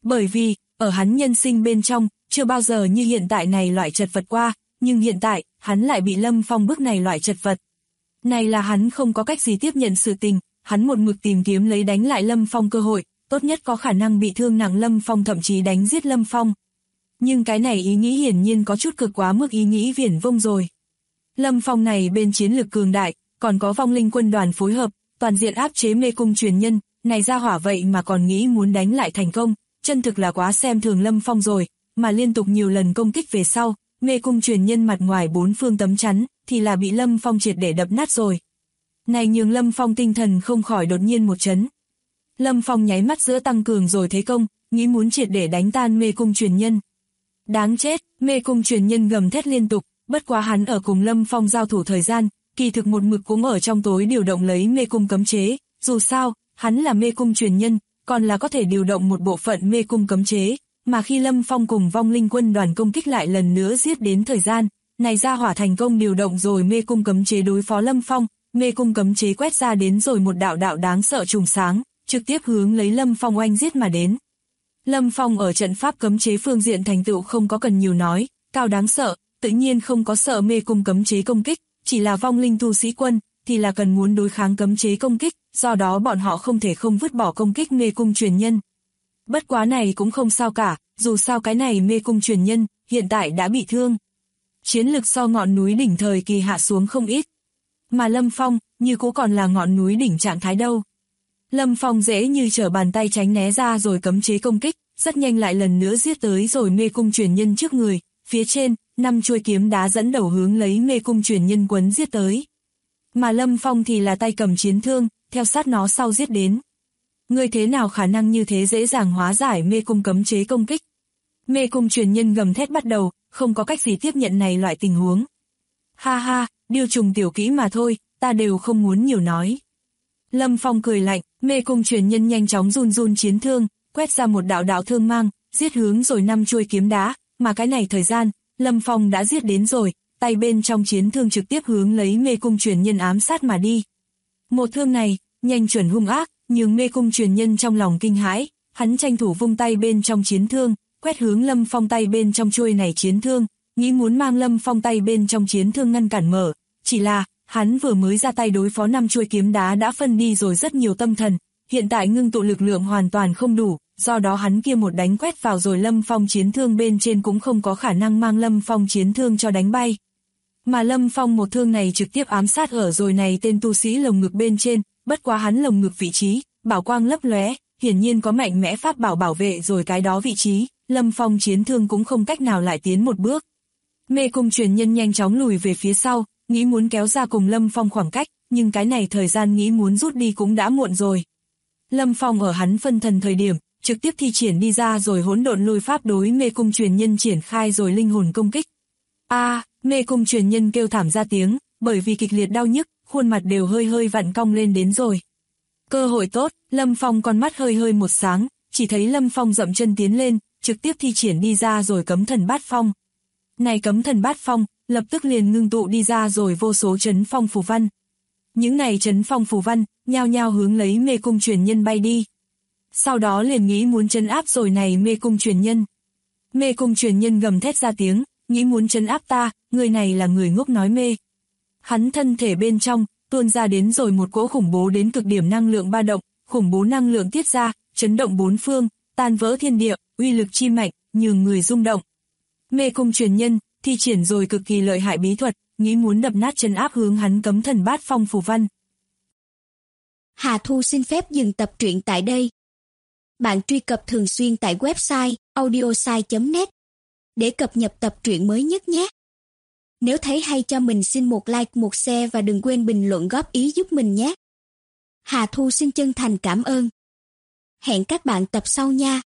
B: Bởi vì, ở hắn nhân sinh bên trong, chưa bao giờ như hiện tại này loại chật vật qua, nhưng hiện tại, hắn lại bị Lâm Phong bức này loại chật vật. Này là hắn không có cách gì tiếp nhận sự tình, hắn một mực tìm kiếm lấy đánh lại Lâm Phong cơ hội, tốt nhất có khả năng bị thương nặng Lâm Phong, thậm chí đánh giết Lâm Phong. Nhưng cái này ý nghĩ hiển nhiên có chút cực quá mức ý nghĩ viển vông rồi. Lâm Phong này bên chiến lực cường đại, còn có vong linh quân đoàn phối hợp, toàn diện áp chế mê cung truyền nhân, này ra hỏa vậy mà còn nghĩ muốn đánh lại thành công, chân thực là quá xem thường Lâm Phong rồi, mà liên tục nhiều lần công kích về sau, mê cung truyền nhân mặt ngoài bốn phương tấm chắn, thì là bị Lâm Phong triệt để đập nát rồi. Này nhường Lâm Phong tinh thần không khỏi đột nhiên một chấn. Lâm Phong nháy mắt giữa tăng cường rồi thế công, nghĩ muốn triệt để đánh tan mê cung truyền nhân. Đáng chết, mê cung truyền nhân gầm thét liên tục, bất quá hắn ở cùng Lâm Phong giao thủ thời gian, kỳ thực một mực cũng ở trong tối điều động lấy mê cung cấm chế, dù sao, hắn là mê cung truyền nhân, còn là có thể điều động một bộ phận mê cung cấm chế, mà khi Lâm Phong cùng vong linh quân đoàn công kích lại lần nữa giết đến thời gian, này ra hỏa thành công điều động rồi mê cung cấm chế đối phó Lâm Phong, mê cung cấm chế quét ra đến rồi một đạo đạo đáng sợ trùng sáng, trực tiếp hướng lấy Lâm Phong oanh giết mà đến. Lâm Phong ở trận pháp cấm chế phương diện thành tựu không có cần nhiều nói, cao đáng sợ, tự nhiên không có sợ mê cung cấm chế công kích, chỉ là vong linh tu sĩ quân, thì là cần muốn đối kháng cấm chế công kích, do đó bọn họ không thể không vứt bỏ công kích mê cung truyền nhân. Bất quá này cũng không sao cả, dù sao cái này mê cung truyền nhân, hiện tại đã bị thương. Chiến lực so ngọn núi đỉnh thời kỳ hạ xuống không ít. Mà Lâm Phong, như cũ còn là ngọn núi đỉnh trạng thái đâu. Lâm Phong dễ như trở bàn tay tránh né ra rồi cấm chế công kích, rất nhanh lại lần nữa giết tới rồi mê cung truyền nhân trước người, phía trên, 5 chuôi kiếm đá dẫn đầu hướng lấy mê cung truyền nhân quấn giết tới. Mà Lâm Phong thì là tay cầm chiến thương, theo sát nó sau giết đến. Ngươi thế nào khả năng như thế dễ dàng hóa giải mê cung cấm chế công kích? Mê cung truyền nhân gầm thét bắt đầu, không có cách gì tiếp nhận này loại tình huống. Ha ha, điều trùng tiểu kỹ mà thôi, ta đều không muốn nhiều nói. Lâm Phong cười lạnh, mê cung truyền nhân nhanh chóng run run chiến thương, quét ra một đạo đạo thương mang, giết hướng rồi 5 chuôi kiếm đá, mà cái này thời gian, Lâm Phong đã giết đến rồi, tay bên trong chiến thương trực tiếp hướng lấy mê cung truyền nhân ám sát mà đi. Một thương này, nhanh chuẩn hung ác, nhưng mê cung truyền nhân trong lòng kinh hãi, hắn tranh thủ vung tay bên trong chiến thương, quét hướng Lâm Phong tay bên trong chuôi này chiến thương, nghĩ muốn mang Lâm Phong tay bên trong chiến thương ngăn cản mở, chỉ là, hắn vừa mới ra tay đối phó 5 chuôi kiếm đá đã phân đi rồi rất nhiều tâm thần, hiện tại ngưng tụ lực lượng hoàn toàn không đủ, do đó hắn kia một đánh quét vào rồi Lâm Phong chiến thương bên trên cũng không có khả năng mang Lâm Phong chiến thương cho đánh bay. Mà Lâm Phong một thương này trực tiếp ám sát ở rồi này tên tu sĩ lồng ngực bên trên, bất quá hắn lồng ngực vị trí, bảo quang lấp lóe, hiển nhiên có mạnh mẽ pháp bảo bảo vệ rồi cái đó vị trí, Lâm Phong chiến thương cũng không cách nào lại tiến một bước. Mê cung truyền nhân nhanh chóng lùi về phía sau, nghĩ muốn kéo ra cùng Lâm Phong khoảng cách, nhưng cái này thời gian nghĩ muốn rút đi cũng đã muộn rồi. Lâm Phong ở hắn phân thần thời điểm, trực tiếp thi triển đi ra rồi hỗn độn lôi pháp đối mê cung truyền nhân triển khai rồi linh hồn công kích. Mê cung truyền nhân kêu thảm ra tiếng, bởi vì kịch liệt đau nhức, khuôn mặt đều hơi hơi vặn cong lên đến rồi. Cơ hội tốt, Lâm Phong con mắt hơi hơi một sáng, chỉ thấy Lâm Phong dậm chân tiến lên, trực tiếp thi triển đi ra rồi cấm thần bát phong. Này cấm thần bát phong, lập tức liền ngưng tụ đi ra rồi vô số trấn phong phù văn. Những này trấn phong phù văn, nhao nhao hướng lấy mê cung truyền nhân bay đi. Sau đó liền nghĩ muốn trấn áp rồi này mê cung truyền nhân. Mê cung truyền nhân gầm thét ra tiếng, nghĩ muốn trấn áp ta, người này là người ngốc nói mê. Hắn thân thể bên trong, tuôn ra đến rồi một cỗ khủng bố đến cực điểm năng lượng ba động, khủng bố năng lượng tiết ra, chấn động bốn phương, tan vỡ thiên địa, uy lực chi mạnh, nhường người rung động. Mê cung truyền nhân, thi triển rồi cực kỳ lợi hại bí thuật, nghĩ muốn đập nát trấn áp hướng hắn cấm thần bát phong phù văn.
C: Hà Thu xin phép dừng tập truyện tại đây. Bạn truy cập thường xuyên tại website audiosai.net để cập nhật tập truyện mới nhất nhé. Nếu thấy hay cho mình xin một like, một share và đừng quên bình luận góp ý giúp mình nhé. Hà Thu xin chân thành cảm ơn. Hẹn các bạn tập sau nha.